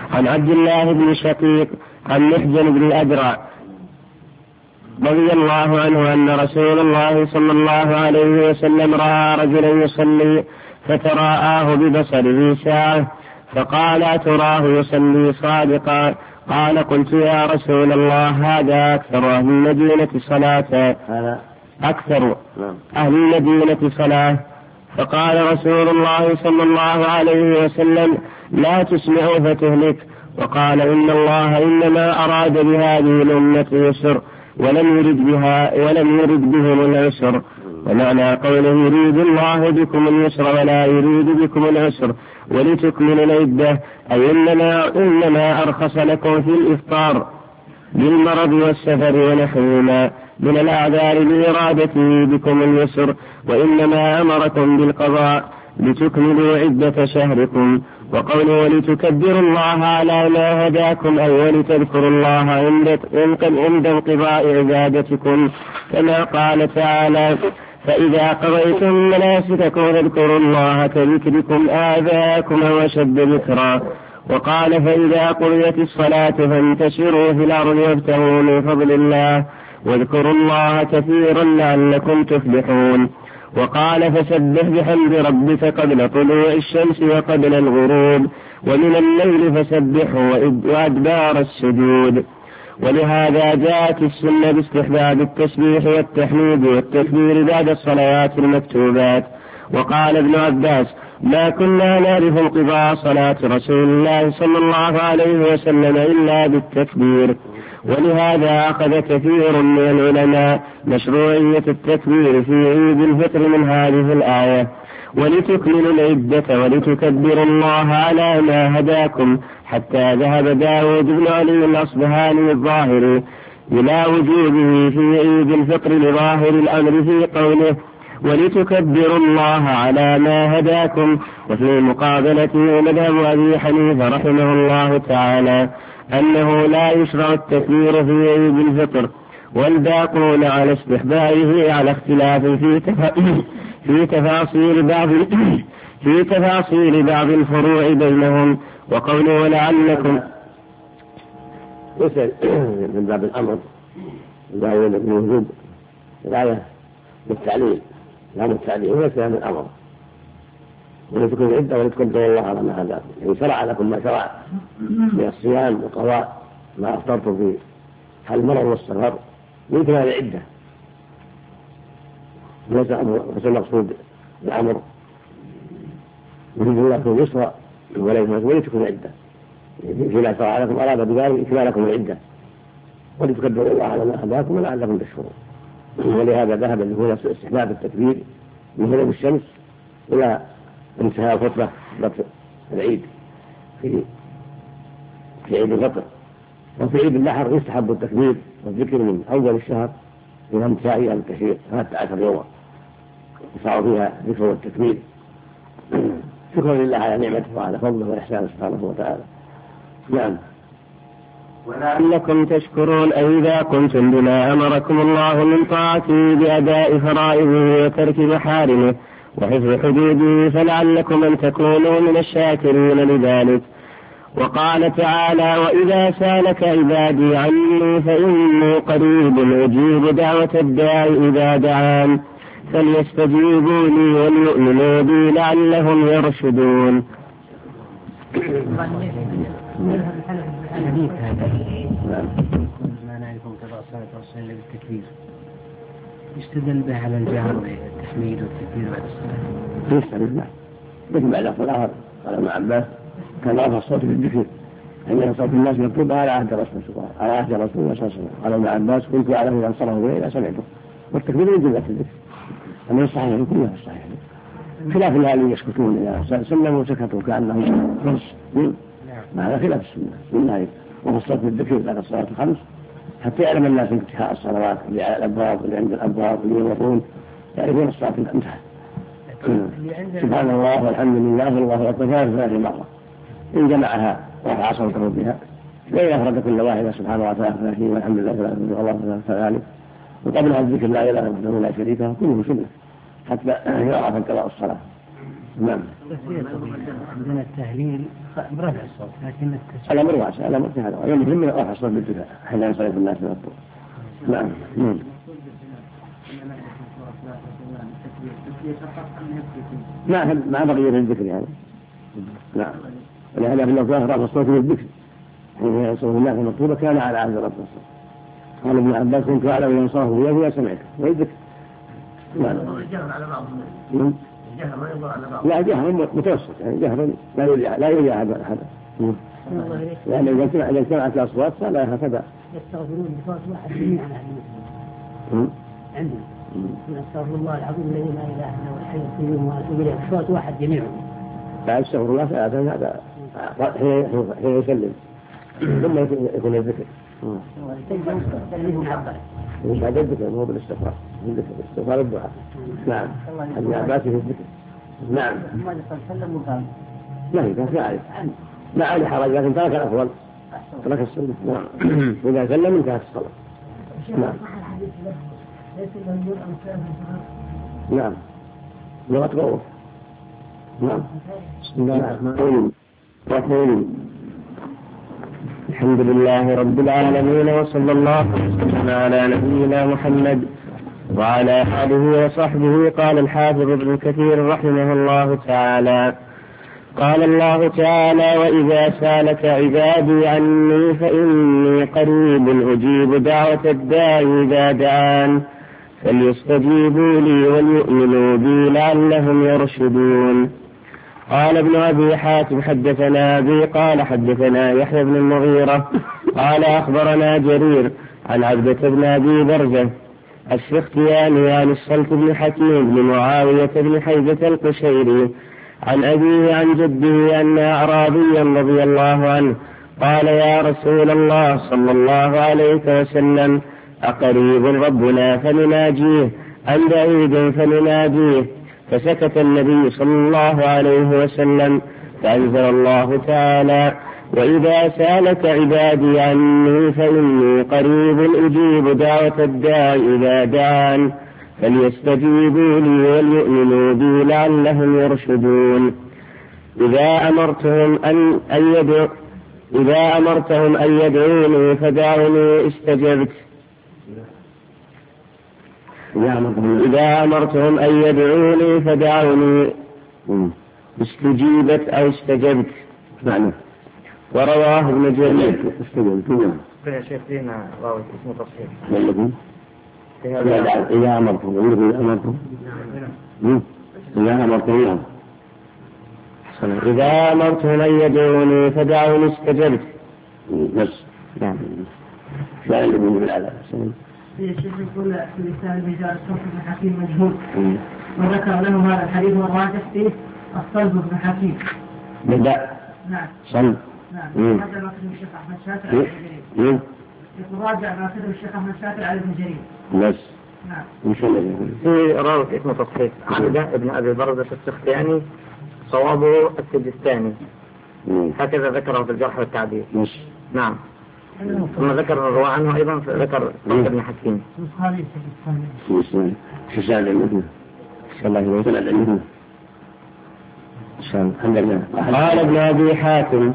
عن عبد الله بن شقيق عن محجن بن الأدرع رضي الله عنه أن رسول الله صلى الله عليه وسلم رأى رجلا يصلي فتراءاه ببصره ساعة فقال أتراه يصلي صادقا؟ قال قلت يا رسول الله هذا أكثر أهل المدينة صلاة أكثر أهل المدينة صلاة. فقال رسول الله صلى الله عليه وسلم لا تسمع فتهلك. وقال إن الله إنما أراد بهذه الأمة يسر ولم يرد بهم العسر. ومعنى قوله يريد الله بكم اليسر ولا يريد بكم العسر ولتكملوا العدة أي إنما أرخص لكم في الإفطار بالمرض والسفر ونحوهما من الأعذار لإرادته بكم اليسر، وإنما أمركم بالقضاء لتكملوا عدة شهركم. وقوله ولتكبروا الله على ما هداكم أي ولتذكروا الله عند انقضاء عبادتكم، كما قال تعالى فإذا قضيتم مناسككم فاذكروا الله كذكركم آباءكم وأشد ذكرا. وقال فإذا قضيت الصلاة فانتشروا في الأرض وابتغوا من فضل الله واذكروا الله كثيرا لعلكم تفلحون. وقال فسبح بحمد ربك قبل طلوع الشمس وقبل الغروب ومن الليل فسبحه وأدبار السجود. ولهذا جاءت السنة باستحباب التسبيح والتحميد والتكبير بعد الصلوات المكتوبات. وقال ابن عباس ما كنا نعرف انقضاء صلاة رسول الله صلى الله عليه وسلم إلا بالتكبير. ولهذا أخذ كثير من العلماء مشروعية التكبير في عيد الفطر من هذه الآية ولتكملوا العدة ولتكبروا الله على ما هداكم، حتى ذهب داود بن علي الأصبهاني الظاهري إلى وجوبه في عيد الفطر لظاهر الأمر في قوله ولتكبروا الله على ما هداكم. وفي مقابلته مذهب أبي حنيفة رحمه الله تعالى أنه لا يشرع التكبير في عيد الفطر، والباقون على استحبابه على اختلاف في تفاصيل بعض الفروع بينهم. وقوله ولعلكم ليس من باب الأمر الداعي من وجود الآية بالتعليل لا بالتعليل وليس من الأمر ولتكن العدة ولتكبروا الله على ما هداكم، يعني شرع لكم ما شرع من الصيام وقضاء ما أفطرتم في حال المرض والسفر من كمال العدة، ليس المقصود الأمر يريد الله لكم اليسر ولتكن العدة فيما شرع لكم أراد بذلك إكمالكم العدة ولتكبروا الله على ما هداكم ولعلكم تشكرون. ولهذا ذهب هنا استحباب التكبير من غروب الشمس إلى انتهاء فترة العيد في عيد الفطر. وفي عيد النحر يستحب التكبير والذكر من أول الشهر إلى انتهاء أيام التشريق 13 يوما يشرع فيها ذكر والتكبير شكرا لله على نعمته وعلى فضله وإحسانه سبحانه وتعالى. نعم. ولعلكم تشكرون أي إذا قمتم بما أمركم الله من طاعته بأداء فرائضه وترك محارمه وحفظ حدوده فلعلكم أن تكونوا من الشاكرين لذلك. وقال تعالى وإذا سالك عبادي عني فإني قريب أجيب دعوة الداعي إذا دعان فليستجيبوا لي وليؤمنوا بي لعلهم يرشدون. حديث هذا ما نعرف انقضاء صلاة الرسول إلا بالتكبير يستدل به على الجهر والتحميد والتكبير بعد الصلاة. يستدل به مثل بعد الصلاة قال ابن عباس كان رفع الصوت بالذكر أن صوت الناس مكتوب على عهد رسول الله على عهد رسول الله صلى الله عليه وسلم. قال ابن عباس كنت أعلم إذا صرفوا به إذا سمعته والتكبير من جملة الذكر أما الصحيح كلها الصحيح خلاف الذين يسكتون إذا سلموا وسكتوا كأنهم فرس هذا خلاف السنة وهو الصوت بالذكر بعد الصلاة الخمس حتى يعلم الناس انتهاء الصلوات اللي على الأبواب اللي عند الأبواب اللي يوقفون يعرفون الصلاة انتهت. سبحان الله والحمد لله والله أكبر 33 مرة إن جمعها ورفع صوته بها لا يفرد كل واحدة سبحان الله 33 والحمد لله والله كذلك وقبلها الذكر لا إله إلا الله لا شريك له كله سنة حتى يعرف انقضاء الصلاة. نعم. عندنا التهليل برفع الصوت لكن الأمر واسع، الأمر في هذا يهم رفع الصوت بالدفاع حين ينصرف الناس من الطول. نعم. ما بقي الذكر يعني. نعم. ولهذا في اللفظ رفع الصوت بالذكر حين ينصرف الناس من الطول كان على عهد رفع الصوت. قال ابن عباس كنت أعلم أن ينصرف بيده سمعته والذكر. نعم. لا جهر متوسط يعني جهر لا يرجع هذا. يعني إذا اجتمعت الأصوات فلا هكذا. يستغفرون بصوت واحد جميعا عندنا. نستغفر الله العظيم الذي لا إله إلا هو الحي القيوم وأتوب إليه بصوت واحد جميعا. لا استغفر الله هذا حين يسلم ثم يكون الذكر. مش هذا الذكر هو بالاستغفار. الاستغفار الدعاء. نعم. ابن عباس في الذكر. نعم. ما سلم وقام. لا يمكن يعرف. لا عليه حرج لكن ترك الأفضل. ترك السنة. نعم. إذا سلم انتهت الصلاة. نعم. نعم. لغة غوف. نعم. بسم الله الرحمن الرحيم. الحمد لله رب العالمين وصلى الله وسلم على نبينا محمد وعلى آله وصحبه. قال الحافظ ابن كثير رحمه الله تعالى: قال الله تعالى: وإذا سالك عبادي عني فإني قريب أجيب دعوة الداعي إذا دعان فليستجيبوا لي وليؤمنوا بي لعلهم يرشدون. قال ابن أبي حاتم حدثنا أبي قال حدثنا يحيى بن المغيرة قال أخبرنا جرير عن عبدة بن أبي برزة السختياني عن الصلت بن حكيم بن معاوية بن حيدة القشيري عن أبيه عن جده أن أعرابيا رضي الله عنه قال: يا رسول الله صلى الله عليه وسلم، أقريب ربنا فنناجيه أم بعيد فنناديه؟ فسكت النبي صلى الله عليه وسلم، فأنزل الله تعالى: وإذا سالك عبادي عني فإني قريب أجيب دعوة الداعي إذا دعان فليستجيبوا لي وليؤمنوا بي لعلهم يرشدون. إذا أمرتهم أن يدعوني فدعوني استجبت. إذا أمرتهم أن يدعوني فدعوني استجيبت أو استجبت. معنى. ورواه ابن جرير. استجبت. يا شيخ فينا راوي اسمه تصحيح. إذا أمرتم إذا أمرتهم أن يدعوني فدعوني استجبت. بس. نعم. لا يدعوني بالعذاب. الشيخ يقول في لسان الرجال الصلت بن حكيم مجهول وذكر له هذا الحديث والراجح فيه الصلت بن حكيم. بدأ. نعم. صلت. نعم. هذا ما كتب الشيخ أحمد شاكر على ابن جرير. يراجع ما كتب الشيخ أحمد شاكر على ابن جرير. بس. نعم. إن شاء الله. في راوي اسمه تصحيح عبدة ابن أبي برزة السختياني صوابه السجستاني. هكذا ذكره في الجرح والتعديل. نعم. ثم ذكر الرواة عنه أيضا ذكر صلت بن حكيم. قال ابن أبي حاتم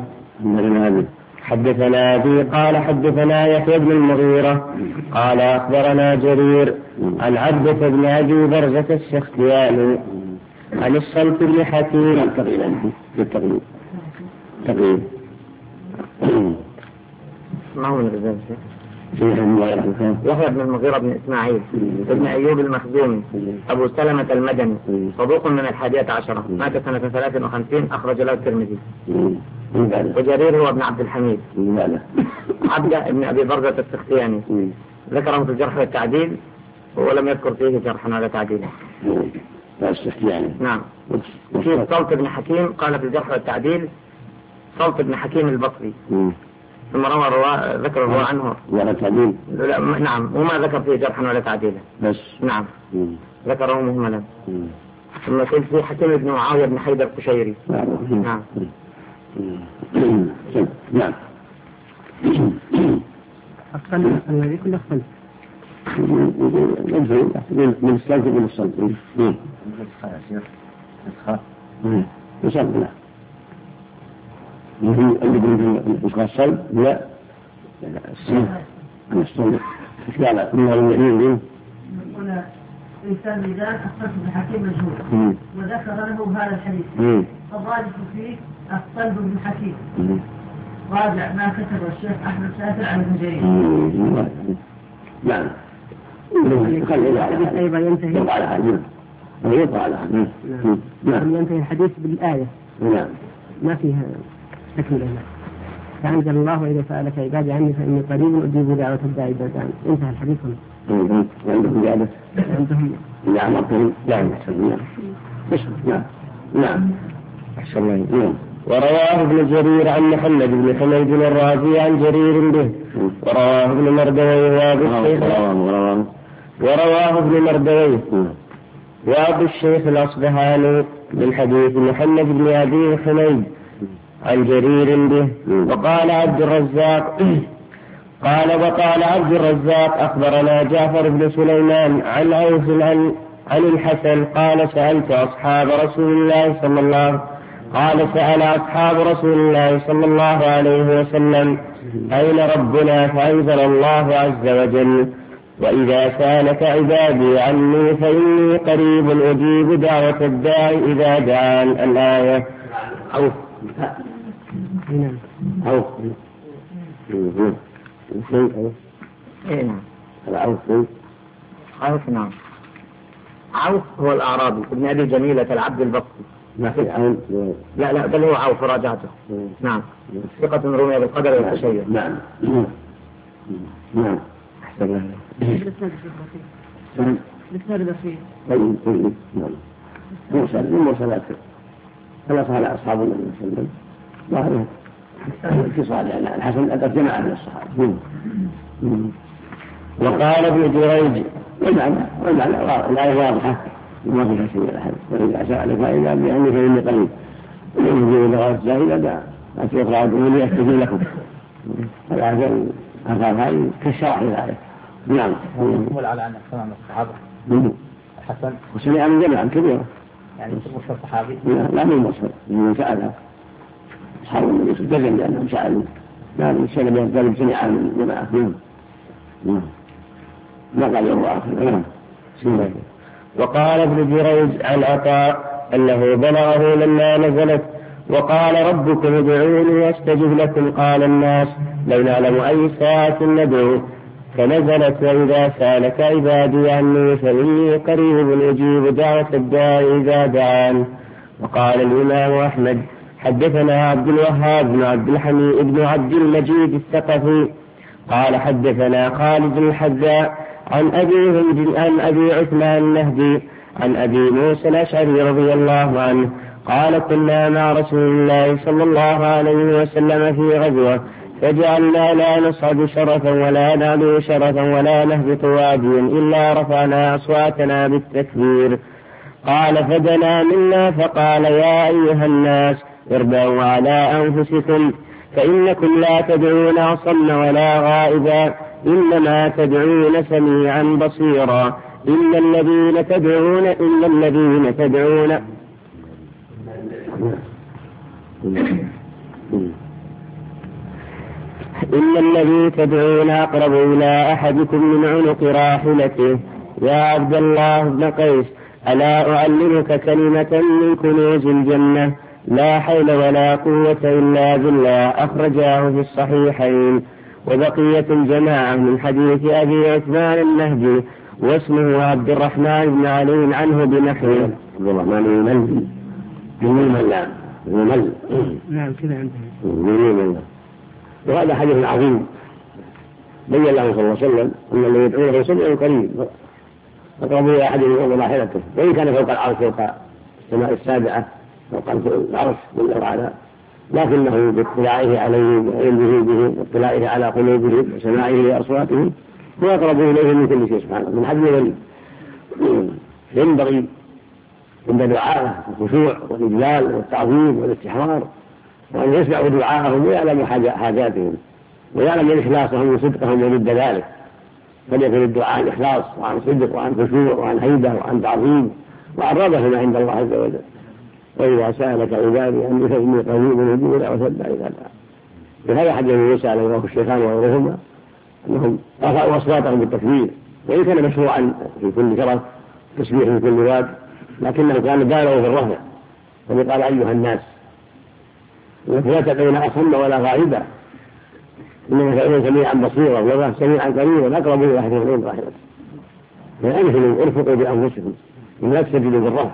حدثنا أبي قال حدثنا يحيى بن المغيرة قال أخبرنا جرير عن عبدة بن أبي برزة السختياني عن الصلت بن حكيم. تقريب ما هو الرجال يحيى بن المغيرة بن إسماعيل ابن أيوب المخزومي أبو سلمة المدني صدوق من 11 مات سنة 53 أخرج له الترمذي. وجرير هو ابن عبد الحميد عبدة ابن أبي برزة السختياني ذكره في الجرح والتعديل ولم يذكر فيه جرحا ولا تعديلا. نعم. في صلت بن حكيم قال في الجرح والتعديل صلت بن حكيم البصري ثم روى ذكر الرواة عنه ولا تعديل. نعم. وما ذكر فيه جرحا ولا تعديلا. بس. نعم. ذكره مهملا. ثم في حكيم بن معاوية بن حيدة القشيري. نعم. نعم. أقل هذه كل أقل. من الصلت من الصلت. اللي يقول الصلب لا السنة السنة قال من المؤمنين هنا إنسان إذا أختص بحكيم مجهول وذكر له هذا الحديث الراجح فيه الصلب بن حكيم راجع ما كتبه الشيخ أحمد شاكر على ابن جرير. نعم. أيضا ينتهي ينتهي الحديث بالآية. نعم. ما فيها تكملة. فأنزل الله وإذا سألك عبادي عني فإني قريب أجيب دعوة الداعي إذا دعان. انتهى الحديث هنا. عندهم زيادة. عندهم. نعم أكثر. نعم. نعم. نعم. أحسن الله. نعم. ورواه ابن جرير عن محمد بن حميد الرازي عن جرير به ورواه ابن مردويه ورواه ابن مردويه وابو الشيخ الأصبهاني من حديث محمد بن أبي حميد عن جرير به وقال عبد الرزاق أخبرنا جعفر بن سليمان عن عوف عن الحسن قال سأل أصحاب رسول الله صلى الله عليه وسلم أين ربنا فأنزل الله عز وجل وإذا سألك عبادي عني فإني قريب أجيب دعوة الداعي إذا دعان. الآية. عوف عوف هو الأعرابي ابن أبي جميلة العبد البصري. ما في عون. لا بل هو عوف راجعته. نعم. ثقة رمي بالقدر والتشيع. نعم. أحسن الله. الإسناد الأخير. طيب. نعم. مرسلات. ثلاثة على أصحاب النبي صلى الله عليه وسلم. اتصال يعني الحسن أدى جماعة من الصحابة. وقال ابن جريج والمعنى الآية واضحة ما فيها شيء من أحد وإذا سألك فإذا بأني فإني قريب يجيب دعوة الداعي إذا أتي أقرأ أدعوني أستجيب لكم. الآية هذه كالشرح لذلك. نعم. يقول على أن سمع من الصحابة الحسن وسمع من جماعة كبيرة يعني مشهور صحابي. لا من مصر من سألها أصحاب النبي صلى الله عليه وسلم لأنهم سألوا لا من سمع من جماعة. ما قال يوم آخر. وقال ابن جريج عن عطاء أنه بلغه لما نزلت وقال ربكم ادعوني أستجب لكم قال الناس لو نعلم أي ساعة ندعو فنزلت وإذا سألك عبادي عني فإني قريب أجيب دعوة الداعي إذا دعان. وقال الإمام أحمد حدثنا عبد الوهاب بن عبد الحميد بن عبد المجيد الثقفي قال حدثنا خالد الحذاء عن أبي عثمان النهدي عن أبي موسى الأشعري رضي الله عنه قال كنا مع رسول الله صلى الله عليه وسلم في غزوة فجعلنا لا نصعد شرفا ولا نعلو شرفا ولا نهبط واديا إلا رفعنا أصواتنا بالتكبير. قال فدنا منا فقال يا أيها الناس اربعوا على أنفسكم فإنكم لا تدعون أصم ولا غائبا إنما تدعون سميعا بصيرا إن الذين تدعون أقرب إلى أحدكم من عنق راحلته. يا عبد الله بن قيس ألا أعلمك كلمة من كنوز الجنة لا حول ولا قوة إلا بالله أخرجاه في الصحيحين. وبقية الجماعة من حديث أبي عثمان النهدي واسمه عبد الرحمن بن علي عنه بنحوه. عبد الرحمن الممل نعم كذا عنده. وهذا حديث عظيم بين له صلى الله عليه وسلم أن الذي يدعونه سمع قريب فقربوا إلى أحد يوم راحلته وإن كان فوق العرش فوق السماء السابعة فوق العرش جل وعلا لكنه باطلاعه عليهم وعلمه بهم واطلاعه على قلوبهم وسماعه لأصواتهم هو أقرب إليه من كل شيء سبحانه من حد ولي. ينبغي عند دعاءه الخشوع والإجلال والتعظيم والاستحضار وأن يسمعوا دعاءهم ويعلموا حاجاتهم ويعلم إخلاصهم وصدقهم وضد ذلك فليكن الدعاء عن إخلاص وعن صدق وعن خشوع وعن هيبة وعن تعظيم وعن رغبة عند الله عز وجل وإذا سألك عبادي أني فإني قريب أجيب دعوة الداعي إذا دعان. بهذا حديث موسى عليه رواه الشيخان وغيرهما أنهم رفعوا أصواتهم بالتكبير، وإن كان مشروعا في كل شرف تسبيح في كل واد، لكنه كان بالغوا في الرفع، فقال أيها الناس إنك لا تدعون أصم ولا غائبا، إنك تدعون سميعا بصيرا والله سميعا قريبا أقرب إلى أحدهم من رحمته، فأنزلوا ارفقوا بأنفسكم ولا تسجدوا بالرفع.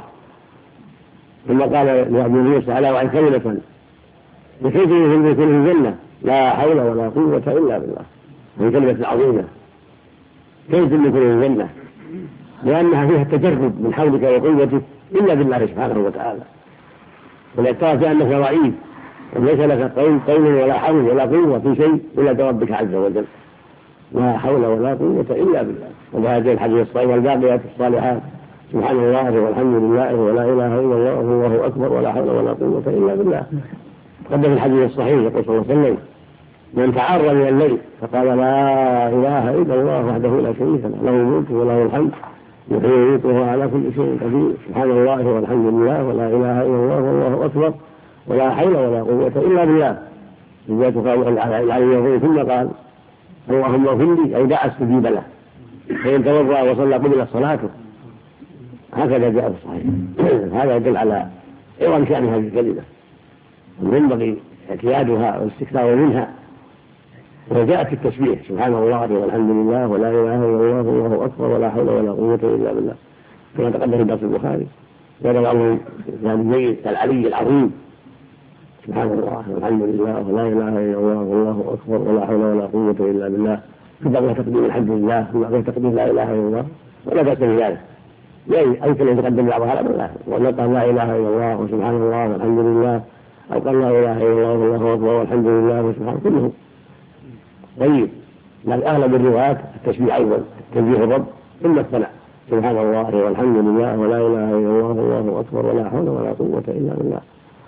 ثم قال لعبد موسى ألا وعن كلمة بكيف يكون في الجنة لا حول ولا قوة إلا بالله، هي كلمة عظيمة كيف يكون في الجنة، لأنها فيها التجرد من حولك وقوتك إلا بالله سبحانه وتعالى، ولأترى أنك ضعيف وليس لك قول ولا حول ولا قوة في شيء إلا بربك عز وجل، لا حول ولا قوة إلا بالله. وهذا الحديث الصحيح والباقيات الصالحات سبحان الله والحمد لله ولا إله إلا الله والله أكبر ولا حول ولا قوة إلا بالله. قد في الحديث الصحيح يقول صلى الله عليه وسلم من تعرض من الليل فقال لا إله إلا الله وحده لا شريك له له الملك وله الحمد يحيي ويميت وهو على كل شيء قدير سبحان الله والحمد لله ولا إله إلا الله والله أكبر ولا حول ولا قوة إلا بالله. إذا تقال العلي ثم قال اللهم اغفر لي أي دعا استجيب له، فإن توضأ وصلى قبل صلاته. هكذا جاء في الصحيح. هذا يدل على عظم شأن هذه الكلمة وينبغي اعتيادها والاستكثار منها. وجاءت في التسبيح سبحان الله والحمد لله ولا إله إلا الله والله أكبر ولا حول ولا قوة إلا بالله، كما تقدم في درس البخاري. قال الله يعني العلي العظيم سبحان الله والحمد لله ولا إله إلا الله والله أكبر ولا حول ولا قوة إلا بالله. ينبغي تقديم الحمد لله ينبغي تقديم لا إله إلا الله ولا بأس بذلك، يعني أي كلمة يتقدم بعضها لا بالله، ولا قال لا إله إلا الله وسبحان الله والحمد لله، أو قال لا إله إلا الله والله أكبر والحمد لله وسبحان كله طيب. لكن أغلب الروايات التسبيح أول تنزيه الرب ثم الثناء سبحان الله والحمد لله ولا إله إلا الله والله أكبر ولا حول ولا قوة إلا بالله.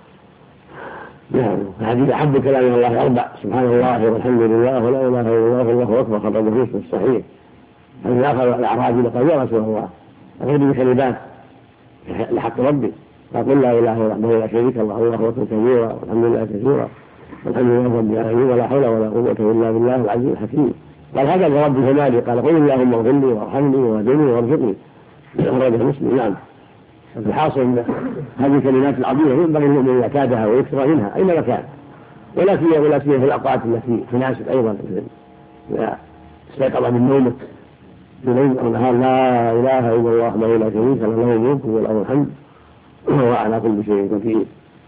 نعم هذه أحب كلام الله أربع سبحان الله والحمد لله ولا إله إلا الله والله أكبر خرج في الصحيح. هذا آخر الأعرابي لقال يا رسول الله أغير بكلمات لحق ربي، فقل لا إله إلا الله لا شريك له الله أكبر كبيرا والحمد لله كثيرا والحمد لله رب العالمين ولا حول ولا قوة إلا بالله العزيز الحكيم. قال هذا لرب جمالي، قال قل اللهم اغفر لي وارحمني واهدني وارزقني. أخرجه مسلم. نعم الحاصل ان هذه الكلمات العظيمة ينبغي المؤمن ان يعتادها ويكثر منها اينما كان، ولا سيما في الاوقات التي تناسب ايضا اذا استيقظ من نومه في ليل او نهار لا اله الا الله وحده لا شريك له له الملك وله الحمد وهو على كل شيء قدير،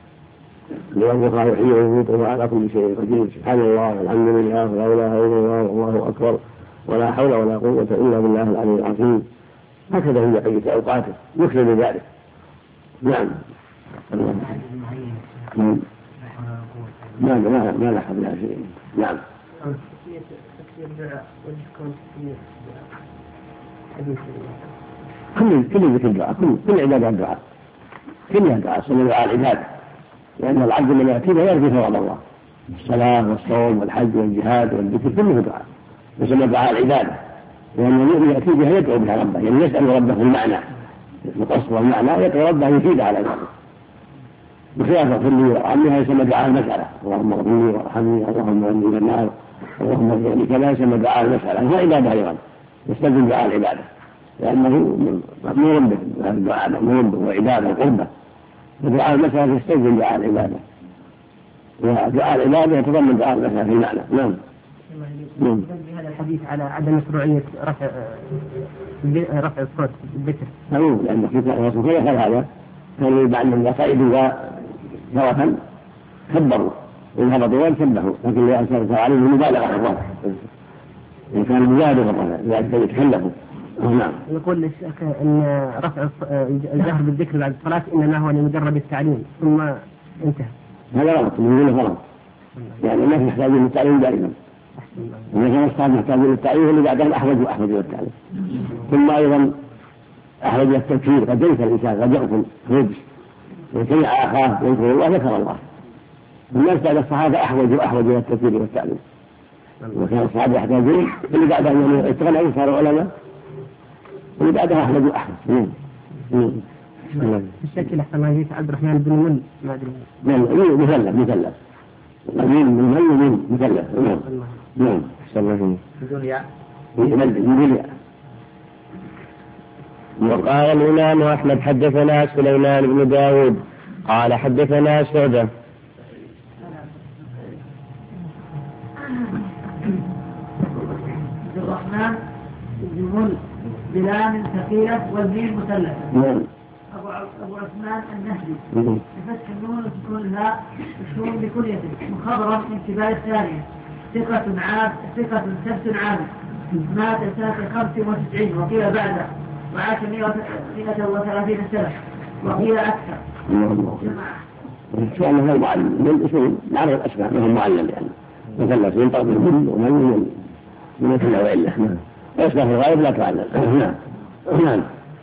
لأنه يحيي ويميت وهو على كل شيء قدير سبحان الله والحمد لله ولا اله الا الله والله اكبر ولا حول ولا قوة الا بالله العلي العظيم. هكذا هي بقية أوقاته يكثر من ذلك. نعم ما لح بها شيء. نعم كل ذكر الدعاء كل عبادة الدعاء كلها دعاء سمى دعاء العباد، لأن العبد من يأتيه يرجو ثواب الله. الصلاة والصوم والحج والجهاد والذكر كله دعاء يسمى دعاء العبادة، لأن المؤمن يأتي بها يدعو بها ربه، يعني يسأل ربه المعنى القصد والمعنى يدعو ربه يفيد على ذلك. بخلاف اغفر لي وارحمني يسمى دعاء المسألة اللهم اغفر لي وارحمني اللهم اغفر لي النار اللهم اغفر لي كذا يسمى دعاء المسألة هو عبادة أيضا يستلزم دعاء العبادة، لأنه مأمور به هذا الدعاء مأمور به وعبادة وقربة، فدعاء المسألة يستلزم دعاء العبادة، ودعاء العبادة يتضمن دعاء المسألة في المعنى. نعم هذا الحديث على عدم مشروعية رفع الصوت بالذكر. نعم لأن في الرسول كيف هذا كان بعد من قصائد ثوابا كبروا إن هبطوا وانتبهوا، لكن لا أثر عليه المبالغة في الرفع إن كان مجاهد الرفع يتكلفوا. نعم يقول الشيخ أن رفع الجهر بالذكر بعد الصلاة إنما هو لمجرد التعليم ثم انتهى. هذا غلط من غلط، يعني الناس يحتاجون للتعليم دائما، إذا كان محتاج للتعليم اللي بعده أحوج للتعليم، ثم أيضا أحوج للتذكير. قد ينسى الإنسان قد يغفل رجس ويسمع أخاه ويذكر الله ذكر الله. الناس بعد الصحابة أحوج إلى التذكير والتعليم، وكان الصحابة يحتاجون اللي بعده أن يتغنى صاروا علماء، واللي بعدها أحوج. الشكل أحسن ما يجيك عبد الرحمن بن من ما أدري. مثلث قليل من مثلث. نعم. بدون ياء. وقال الإمام أحمد حدثنا سليمان بن داود قال حدثنا شعبة. عبد الرحمن بن بلام ثقيلة والميم مثلثة. أبو عثمان النهدي بفتح النون وسكون الهاء مشهور بكنيته مخضرم من كبار الثانية ثقة ثبت عابد مات سنة 95 وقيل بعده وعاش 130 سنة وقيل أكثر. إن شاء الله هو معلم من الأصول نعرف الأسماء منهم معلم يعني مثلث ينطق بالكل ومن مثل وإلا أسماء في الغالب لا تعلم. نعم.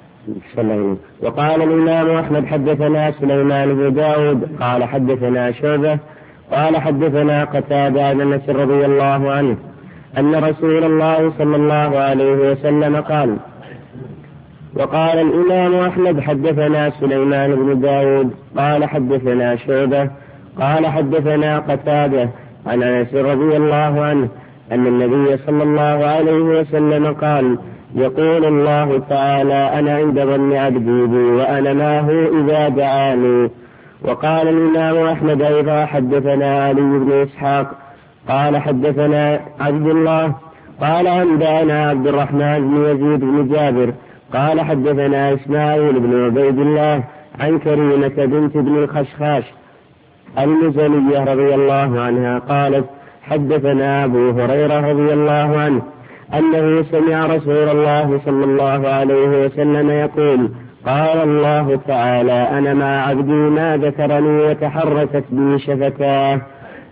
وقال الإمام أحمد حدثنا سليمان بن داود قال حدثنا شعبة قال حدثنا قتادة بن أنس رضي الله عنه أن رسول الله صلى الله عليه وسلم قال. وقال الإمام أحمد حدثنا سليمان بن داود قال حدثنا شعبة قال حدثنا قتادة عن أنس رضي الله عنه أن النبي صلى الله عليه وسلم قال يقول الله تعالى أنا عند ظن عبدي بي وأنا معه إذا دعاني. وقال الإمام أحمد أيضا حدثنا علي بن إسحاق قال حدثنا عبد الله قال أنبأنا عبد الرحمن بن يزيد بن جابر قال حدثنا إسماعيل بن عبيد الله عن كريمة بنت ابن الخشخاش المزنية رضي الله عنها قالت حدثنا أبو هريرة رضي الله عنه أنه سمع رسول الله صلى الله عليه وسلم يقول قال الله تعالى أنا مع عبدي ما ذكرني وتحركت بي شفتاه.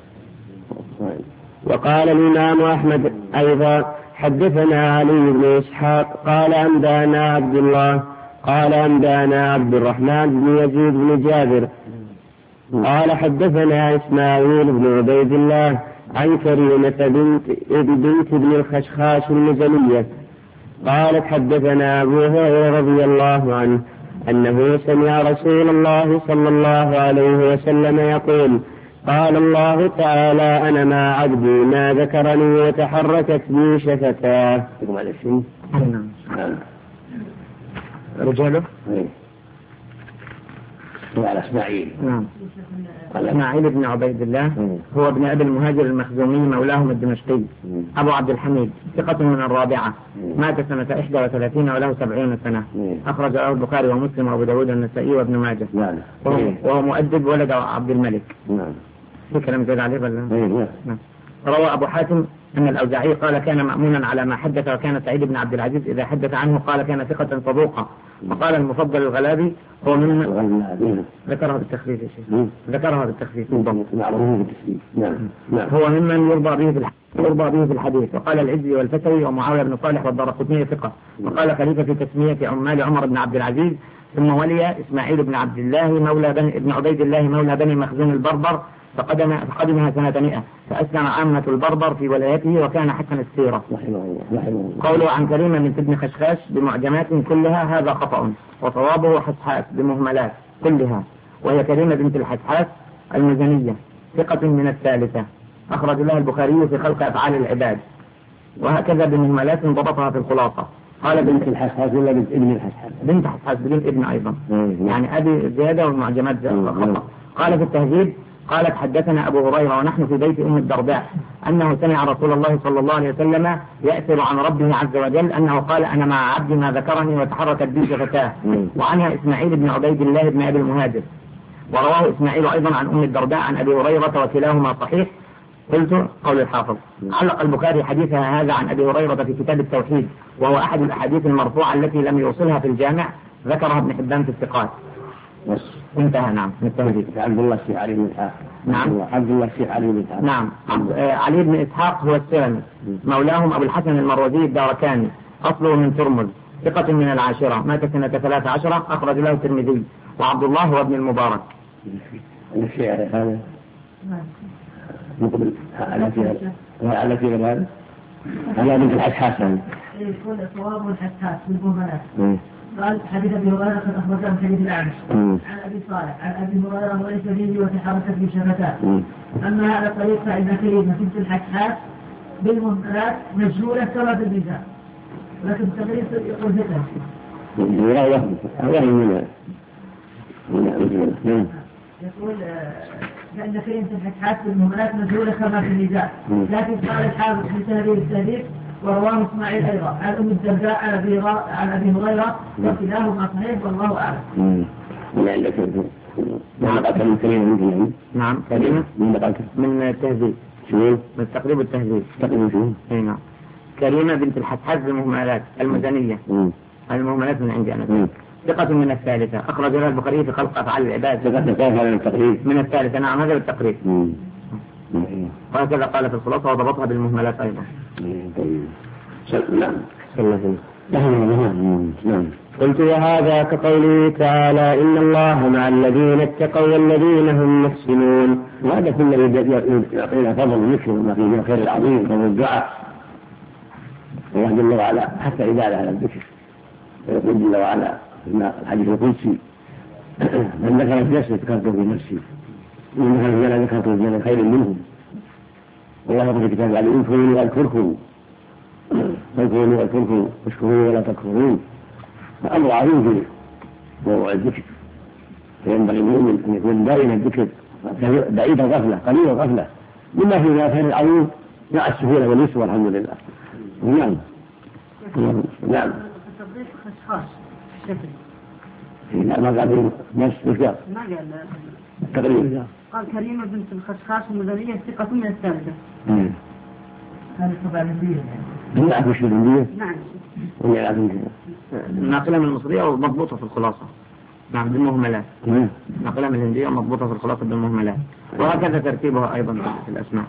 وقال الإمام أحمد أيضا حدثنا علي بن إسحاق قال أنبأنا عبد الله قال أنبأنا عبد الرحمن بن يزيد بن جابر قال حدثنا إسماعيل بن عبيد الله عن كريمة بنت ابن الخشخاش المزنية قالت حدثنا أبو هريرة رضي الله عنه أنه سمع رسول الله صلى الله عليه وسلم يقول قال الله تعالى أنا مع عبدي ما ذكرني وتحركت بي شفتاه. رجاله وعلى إسماعيل. نعم. إسماعيل بن عبيد الله هو ابن أبي المهاجر المخزومي مولاهم الدمشقي أبو عبد الحميد ثقة من الرابعة مات سنة 31 وله 70 سنة أخرج له البخاري ومسلم وأبو داود والنسائي وابن ماجه وهو مؤدب ولد عبد الملك. في كلام زاد عليه ولا؟ روى أبو حاتم أن الأوزاعي قال كان مأمونا على ما حدث وكان سعيد بن عبد العزيز إذا حدث عنه قال كان ثقة صدوقا. وقال المفضل الغلابي هو ممن ذكرها بالتخفيف يا شيخ ذكرها بالتخفيف هو ممن يرضى به في الحديث. وقال العزي والفتوي ومعاوية بن صالح والدارقطني ثقة. وقال خليفة في تسمية عمال عمر بن عبد العزيز ثم ولي إسماعيل بن عبد الله مولى ابن عبيد الله مولى بني مخزوم البربر فقدمها سنة 100 فأسلم عامة البربر في ولايته وكان حسن السيرة. قوله عن كريمة من ابن خشخاش بمعجمات كلها هذا خطأ وصوابه حسحاس بمهملات كلها وهي كريمة بنت الحسحاس المزنية ثقة من الثالثة أخرج لها البخاري في خلق أفعال العباد وهكذا بمهملات ضبطها في الخلاصة. قال بنت الحسحاس ولا بنت ابن الحسحاس؟ بنت حسحاس بدون ابن أيضا يعني أبي زيادة والمعجمات خطأ. قال في التهذيب قالت حدثنا أبو هريرة ونحن في بيت أم الدرداء أنه سمع رسول الله صلى الله عليه وسلم يأثر عن ربه عز وجل أنه قال أنا مع عبدي ما ذكرني وتحركت بي شفتاه. وعنها إسماعيل بن عبيد الله بن أبي المهاجر ورواه إسماعيل أيضا عن أم الدرداء عن أبي هريرة وكلاهما صحيح. قلت قول الحافظ علق البخاري حديثها هذا عن أبي هريرة في كتاب التوحيد وهو أحد الأحاديث المرفوعة التي لم يوصلها في الجامع ذكرها ابن حبان في الثقات. انتهى. نعم. عبد الله الشيخ علي بن إسحاق. نعم. عبد الله الشيخ علي بن إسحاق. نعم. علي بن إسحاق هو السلمي مولاهم أبو الحسن المروزي الداركاني أصله من ترمذ ثقة من العاشرة مات سنة 13 أخرج له الترمذي. وعبد الله هو ابن المبارك. الشيعر هذا مقبل على في هذا على بنت الحسحاس يقول صواب الحساس بالمهملات قال حديث ابي هريره قد اخبرته من حديث الاعمش عن ابي صالح عن ابي هريره وليس به وتحركت به شفتاه. اما هذا الطريق فان كلمه بنت الحكحات بالمهملات مجهوله كما في الميزان، ولكن التقريب يقول ذكر. يقول فإن كلمة الحكحات بالمهملات مجهولة كما في الميزان، لكن قال الحافظ في تهذيب التهذيب ورواه اسماعيل ايضا عن ام الدرداء عن ابي هريره وكلاهما صحيح والله اعلم. من كلمة نعم كلمة من التهذيب من تقريب التهذيب نعم كلمة بنت الحكحات بالمهملات المزنية المهملات من عندي أنا ثقة من الثالثة أخرج لها البخاري في خلق أفعال العباد من الثالثة نعم هذا بالتقريب وهكذا قال في الخلاصة وضبطها بالمهملات أيضا. قلت وهذا كقوله تعالى إن الله مع الذين اتقوا والذين هم محسنون. وهذا كله يعطينا فضل ذكر وما فيه من الخير العظيم فهو الدعاء. الله جل وعلا حتى عبادة على الذكر ويقول جل وعلا في الحديث القدسي من ذكر في نفسه ذكرته في نفسي ومن ذكر في جنة ذكرته في جنة خير منهم. والله يقول في كتابه عليه اذكروني اذكركم واشكروني ولا تكفرون. فأمر عظيم في موضوع الذكر فينبغي المؤمن أن يكون دائما الذكر بعيد الغفلة قليل الغفلة مما فيه من الخير العظيم مع السهولة واليسر والحمد لله. نعم نعم التطبيق خشخاش الشكل لا ما قال نفس الكتاب ما قال تقريبا قال كريمة بنت الخشخاش المدنية ثقة من الثالثة. هذه طبعا الهندية لا أعرف وش الهندية؟ نعم ناقلة من المصرية ومضبوطة في الخلاصة نعم بالمهملات ناقلة من الهندية ومضبوطة في الخلاصة بالمهملات وهكذا ترتيبها أيضا في الأسماء.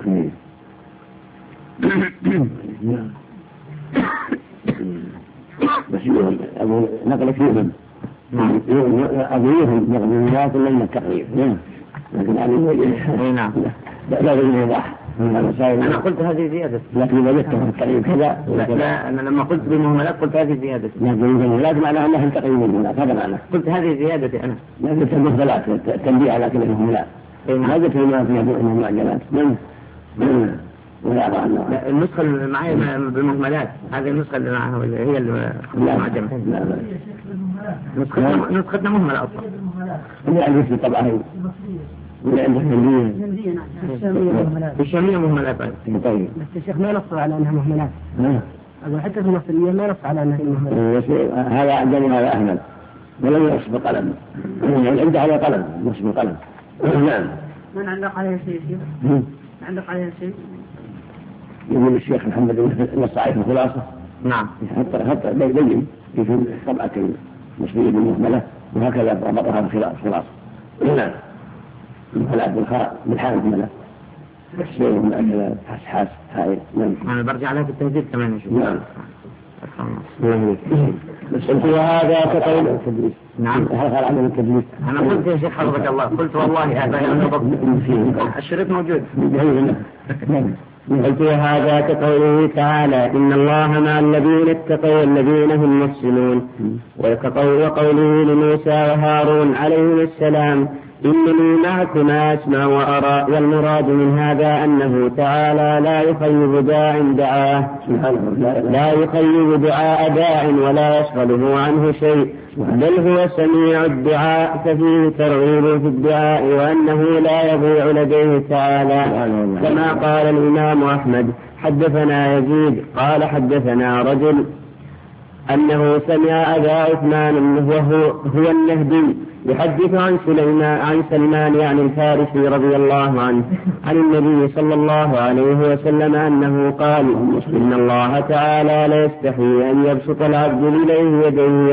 بس أبو نقل فيهم أبو يهم نقل من الناس لم التقريب لكن عليه نعم لا غير يوضح. أنا قلت هذه زيادة لكن إذا جدت التقريب كذا لا أنا لما قلت بالمهملات قلت هذه زيادة لكن لا معنى أنها تقريب المهملات هذا معنى قلت هذه زيادة أنا لا قلت المهملات التنبيه على كل المهملات ما قلت ما فيها المعجلات من ولا أعلم النسخة اللي معي بالمهملات هذه النسخة اللي معها هي المعجمة نسختنا مهملة أصلا اللي عندي في طبعا اللي عندي الهندية نعم الشامية مهملات طيب بس الشيخ ما نص على أنها مهملات أقول حتى في المصرية ما نص على أنها مهملات هذا عندنا هذا أهمل ولم ينص بقلم عنده على قلم نص بقلم. نعم من علق عليها شيء علق عليها شيء يقول الشيخ محمد نص عليه الخلاصة نعم حتى بين في طبعة المصرية بالمهملة وهكذا ربطها الخلاصة. نعم المهملات بالحال المهملة شيء من أجل حاس هاي. نعم أنا برجع لها في التهذيب كمان نشوف. نعم قلت وهذا كقول نعم هذا العمل التدليس. أنا قلت يا شيخ حفظك الله قلت والله هذا الشريط موجود. قلت وهذا كقوله تعالى إن الله مع الذين اتقوا والذين هم محسنون وقوله لموسى وهارون عليهم السلام إنني معكما أسمع وأرى. والمراد من هذا أنه تعالى لا يخيب دعاء داع ولا يشغله عنه شيء بل هو سميع الدعاء ففيه ترغيب في الدعاء وأنه لا يضيع لديه تعالى كما قال الإمام أحمد حدثنا يزيد قال حدثنا رجل أنه سمع أبا عثمان وهو النهدي يحدث عن سلمان يعني الفارسي رضي الله عنه عن النبي صلى الله عليه وسلم أنه قال إن الله تعالى لا يستحي أن يبسط العبد إليه يديه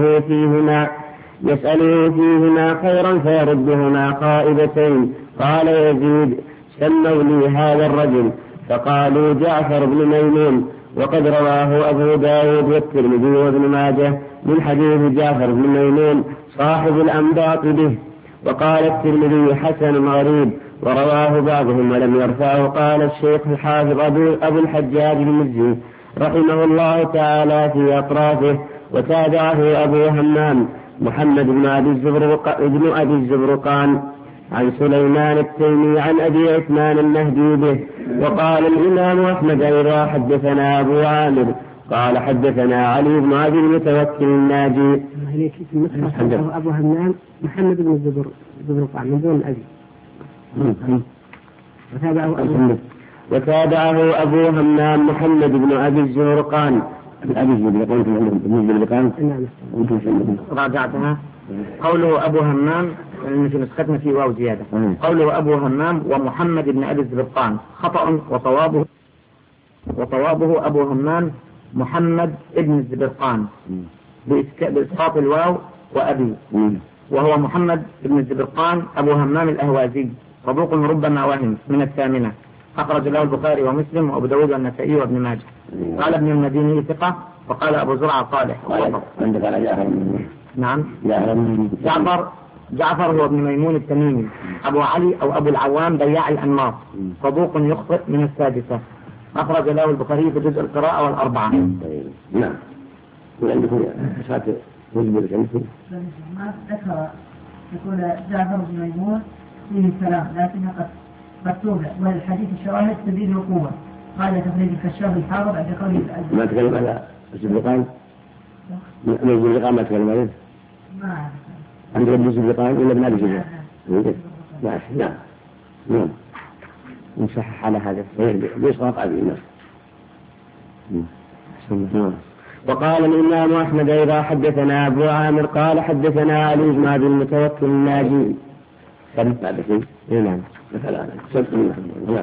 يسأله فيهما خيرا فيردهما خائبتين. قال يزيد سموا لي هذا الرجل فقالوا جعفر بن ميمون. وقد رواه أبو داود والترمذي وابن ماجه من حديث جعفر بن ميمون صاحب الأنباط به. وقال الترمذي حسن غريب ورواه بعضهم ولم يرفعه. قال الشيخ الحافظ أبو الحجاج المزي رحمه الله تعالى في أطرافه وتابعه أبو همام محمد بن أبي الزبرقان عن سليمان التيمي عن أبي عثمان النهدي به. وقال الإمام أحمد أيضا حدثنا أبو عامر قال حدثنا علي بن أبي المتوكل الناجي. أبو همام محمد بن الزبرقان من دون أبي. وتابعه أبو همام محمد بن أبي الزبرقان. راجعتها. قوله أبو همام في نسختنا في واو زيادة. قوله أبو همام ومحمد بن أبي الزبرقان خطأ، وصوابه أبو همام محمد بن الزبرقان بإسقاط الواو وأبي، وهو محمد بن الزبرقان أبو همام الأهوازي صدوق ربما وهم من الثامنة، أخرج له البخاري ومسلم وأبو داود والنسائي وابن ماجه. قال ابن المديني ثقة، وقال أبو زرعة صالح. نعم. جعفر هو ابن ميمون التميمي أبو علي أو أبو العوام بياع الأنماط صدوق يخطئ من السادسة، أخرج له البخاري في جزء القراءة والأربعة. نعم. وعندكم إسحاق وزبير عندكم؟ ما ذكر يقول جعفر بن ميمون فيه كلام لكنها قد توضع، والحديث الشواهد تزيد القوة. قال تخريج الكشاف الحافظ عند قوله ما تكلم على الزبرقان؟ من الزبرقان ما تكلم عليه؟ ما عند ابن الزبرقان ولا ابن أبي الزبرقان؟ نعم. نعم. نصحح على هذا بإسقاط أبي الناس. وقال الإمام أحمد إذا حدثنا أبو عامر قال حدثنا علي بن أبي المتوكل الناجي. بعد شيء؟ نعم. مثلا صدق من نعم.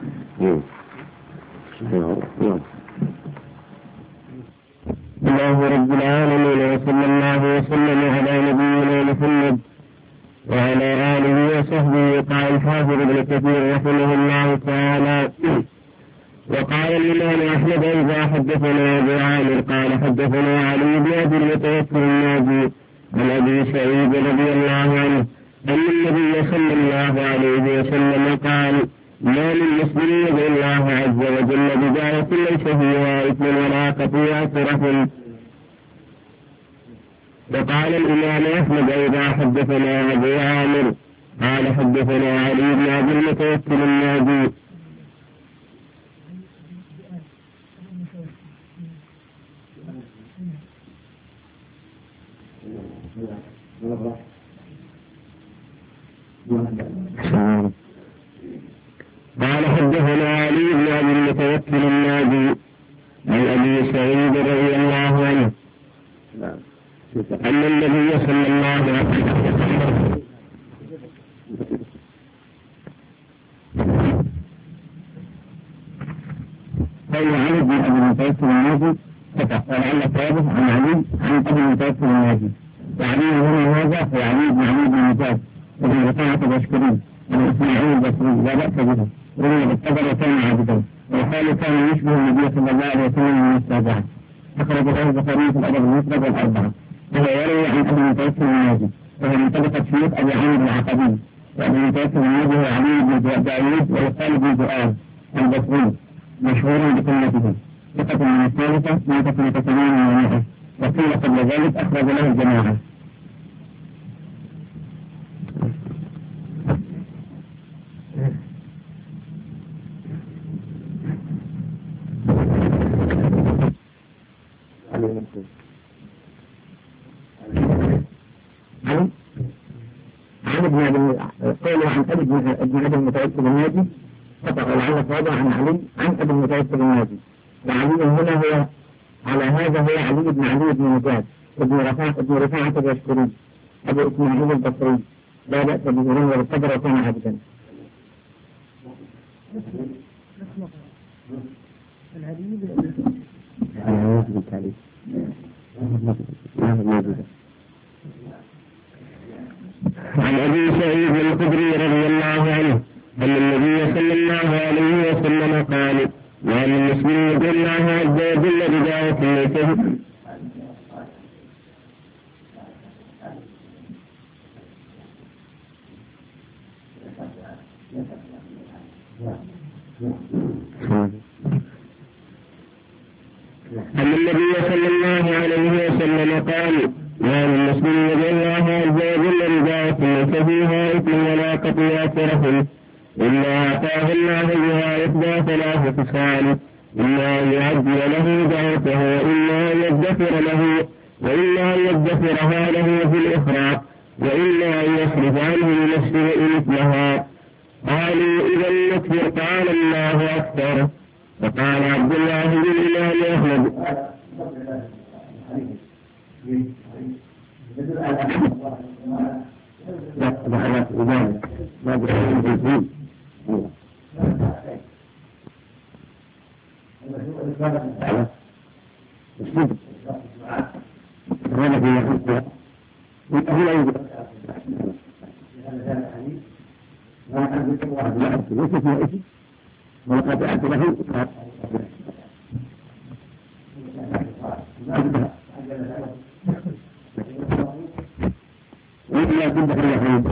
الله رب العالمين وصلى الله وسلم على نبينا محمد وعلى آله وصحبه. قال الحافظ ابن كثير رحمه الله تعالى: وقال الإمام أحمد إذا حدثنا أبو عامر قال حدثنا علي بن أبي المتوكل الناجي عن أبي سعيد رضي الله عنه أن النبي صلى الله عليه وسلم قال: ما من مسلم يدعو الله عز وجل بدعوة ليس فيها إثم ولا قطيعة رحم. وقال الإمام أحمد إذا حدثنا أبو عامر قال حدثنا علي بن أبي المتوكل الناجي قال حدثنا علي بن أبي المتوكل الناجي عن أبي سعيد رضي الله عنه أن النبي صلى الله عليه وسلم قال علي بن أبي المتوكل الناجي ولعل ثابت عن علي عن أبي المتوكل الناجي، وعلي هنا هذا هو علي بن علي بن مجاهد وابن رفاعة الأشكري عن إسماعيل البصري لا بأس به، رمي بالقدر وكان عابدا، وقال كان يشبه النبي صلى الله عليه وسلم من السابعة. أخرج له البخاري في الأدب المفرد والأربعة. وهو يروي عن أبي المتوكل الناجي وهو من طبقة شيوخ أبي عامر العقدي، وأبي المتوكل الناجي هو علي بن داوود ويقال بن زؤاد البصري مشهور بكلمته، ثقة من الثالثة مات سنة 800، وقيل قبل ذلك أخرج له الجماعة. قوله عن أبي المتوكل الناجي خطأ، ولعل صوابه عن علي عن أبي المتوكل الناجي، وعلي هنا هو على هذا هو علي بن علي بن مجاهد ابن رفاعة الأشكري أبو إسماعيل البصري لا بأس به، رمي بالقدر وكان عابدا. عن أبي سعيد الخدري رضي الله عنه أن النبي صلى الله عليه وسلم قال: ما من مسلم يدعو الله عز وجل بدعوة ليس أن النبي صلى الله عليه وسلم قال: ما من مسلم يدعو الله عز وجل رداءة ليس فيها إثم ولا قطيعة رحم إلا أعطاه الله بها إحدى ثلاث خصال: إما أن يعجل له دعوته، وإما أن يدخر له، وإما أن يدخرها له في الإخراج، وإما أن يصرف عنه من السوء مثلها. قالوا: إذا نكفر. قال: الله أكبر. فقال عبد الله بن الإمام أحمد: ولقد أعد له وإلا كنت له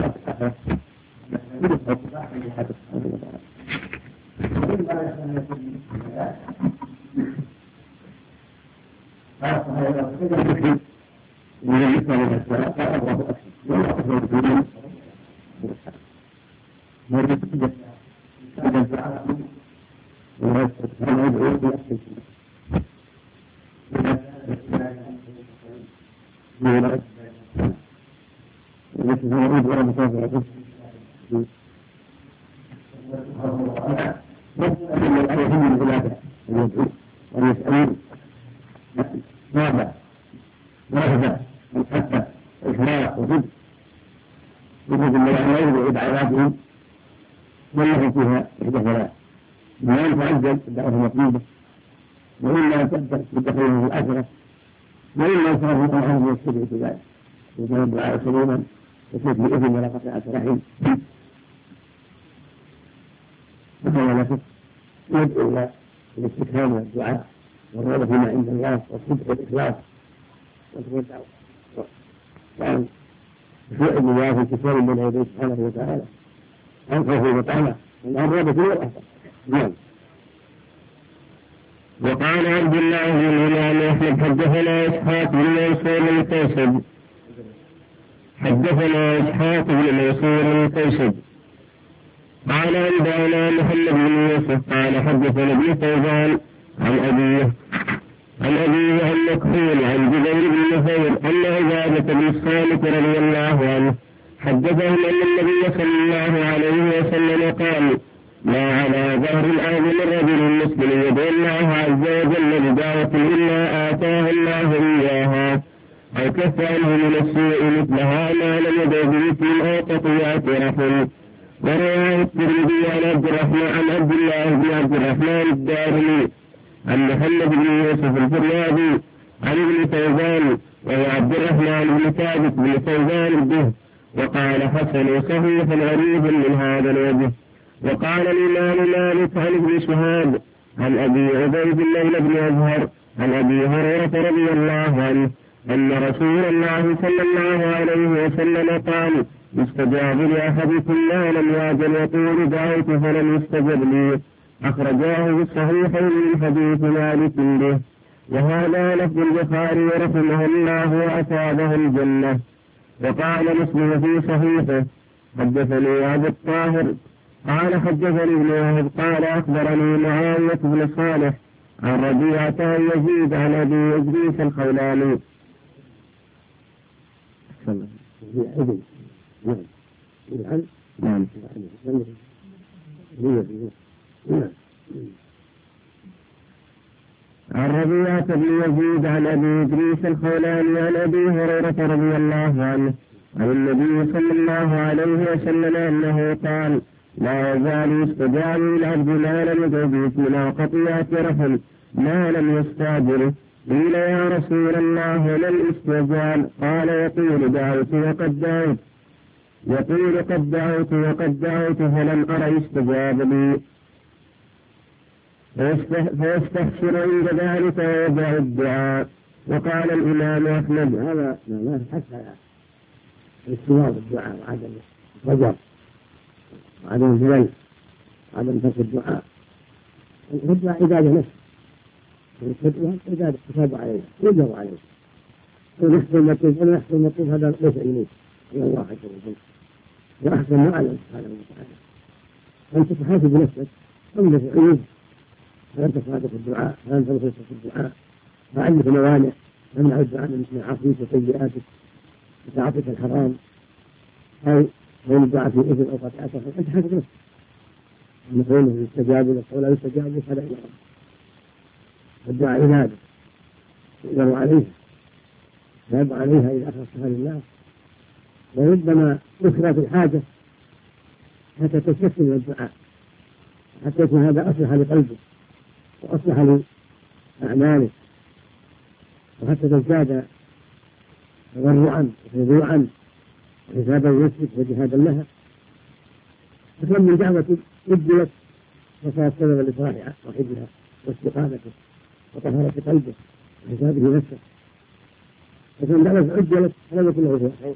وإلا تبدأ بالدخول في الآخرة، وإلا يصرف عنه يستدعي في ذلك وكان الدعاء سليما وكيف بإذن ولا قطيعة رحم. فهو نفسه يدعو إلى الاستكرام والدعاء والرغبة فيما عند الله والصدق والإخلاص والدعوة، وأن يسوء الله في كتاب من يديه سبحانه وتعالى عن خوفه وطمعه والرغبة والإحسان. نعم. وقال عبد الله بن الإمام أحمد: حدثنا إسحاق بن منصور القيسد قال أنبأنا محمد بن يوسف قال حدثنا ابن فوزان عن أبيه عن مكحول عن جبير بن نفير أن عبادة بن الصامت رضي الله عنه حدثهم أن النبي صلى الله عليه وسلم قال: ما على ظهر الأرض من رجل مسلم يدعو الله عز وجل بدعوة إلا آتاه الله إياها أو كف عنه من السوء مثلها ما لم يدع بإثم أو قطيعة رحم. ورواه الترمذي عن عبد الله بن عبد الرحمن الدارمي عن محمد بن يوسف الفريابي عن ابن فوزان وهو عبد الرحمن بن ثابت بن فوزان به، وقال: حسن صحيح غريب من هذا الوجه. وقال الإمام مالك عن ابن شهاب عن أبي عبيد الله بن أزهر عن أبي هريرة رضي الله عنه أن رسول الله صلى الله عليه وسلم قال: يستجاب لأحدكم ما لم يعجل يقول دعوت فلم يستجب لي. أخرجاه بالصحيحين من حديث مالك به، وهذا لفظ البخاري رحمه الله وأصابه الجنة. وقال مسلم في صحيحه: حدثني أبو الطاهر قال حدثني ابن وهب قال أخبرني معاوية بن صالح عن ربيعة يزيد عن أبي إدريس الخولاني. عن ربيعة بن يزيد عن أبي إدريس الخولاني عن أبي هريرة رضي الله عنه عن النبي صلى الله عليه وسلم أنه قال: لا يزال يستجاب للعبد ما لم يدع بإثم أو قطيعة رحم ما لم يستعجله. قيل: يا رسول الله ما الاستعجال؟ قال: يقول دعوت وقد دعوت، يقول قد دعوت وقد دعوت فلم أر يستجاب لي، فيستحسر عند ذلك ويدع الدعاء. وقال الإمام أحمد: هذا ما حتى استجاب الدعاء وعدم الرجاء وعدم الجلال وعدم ترك الدعاء. الدعاء عبادة نفس وإذا احتساب عليها يجب عليه ونحسن المطلوب هذا ليس إليه إلى الله عز وجل وأحسن ما أعلم سبحانه وتعالى أنت تحاسب نفسك أم في عيوب هل أنت صادق في الدعاء هل أنت مخلص في الدعاء ما عندك موانع تمنع الدعاء من معاصيك وسيئاتك وتعاطيك الحرام أو من الدعاء في إذن أو قطعته أنت حاسب نفسك المفروض يستجاب لك أو لا يستجاب لك هذا إلى ربك الدعاء عبادة يقدر عليها يبقى عليها إذا أخلصتها لله وربما يكره في الحاجة حتى تستسلم من الدعاء حتى يكون هذا أصلح لقلبه وأصلح لأعماله وحتى تزداد تضرعا وخضوعا وحسابا لنفسك وجهادا لها فكم من دعوة أجلت وصارت سببا لصلاح صاحبها واستقامته وطهارة قلبه وحسابه نفسه فكم دعوة أجلت فلم يكن له فيها خير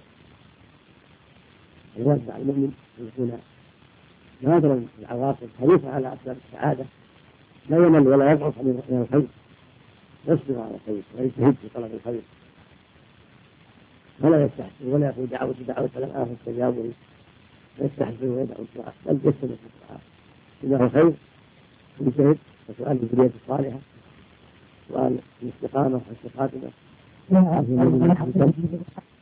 الواجب على المؤمن أن يكون ناظرا في العواقب حريصا على أسباب السعادة لا يمل ولا يضعف عن الخير يصبر على الخير ويجتهد في طلب الخير ولا يستحسن ولا يقول دعوة لم استجاب لي يستحسن ويدعو الدعاء بل يستمر في الدعاء إذا هو خير يجتهد وسؤال الذرية الصالحة سؤال الاستقامة والخاتمة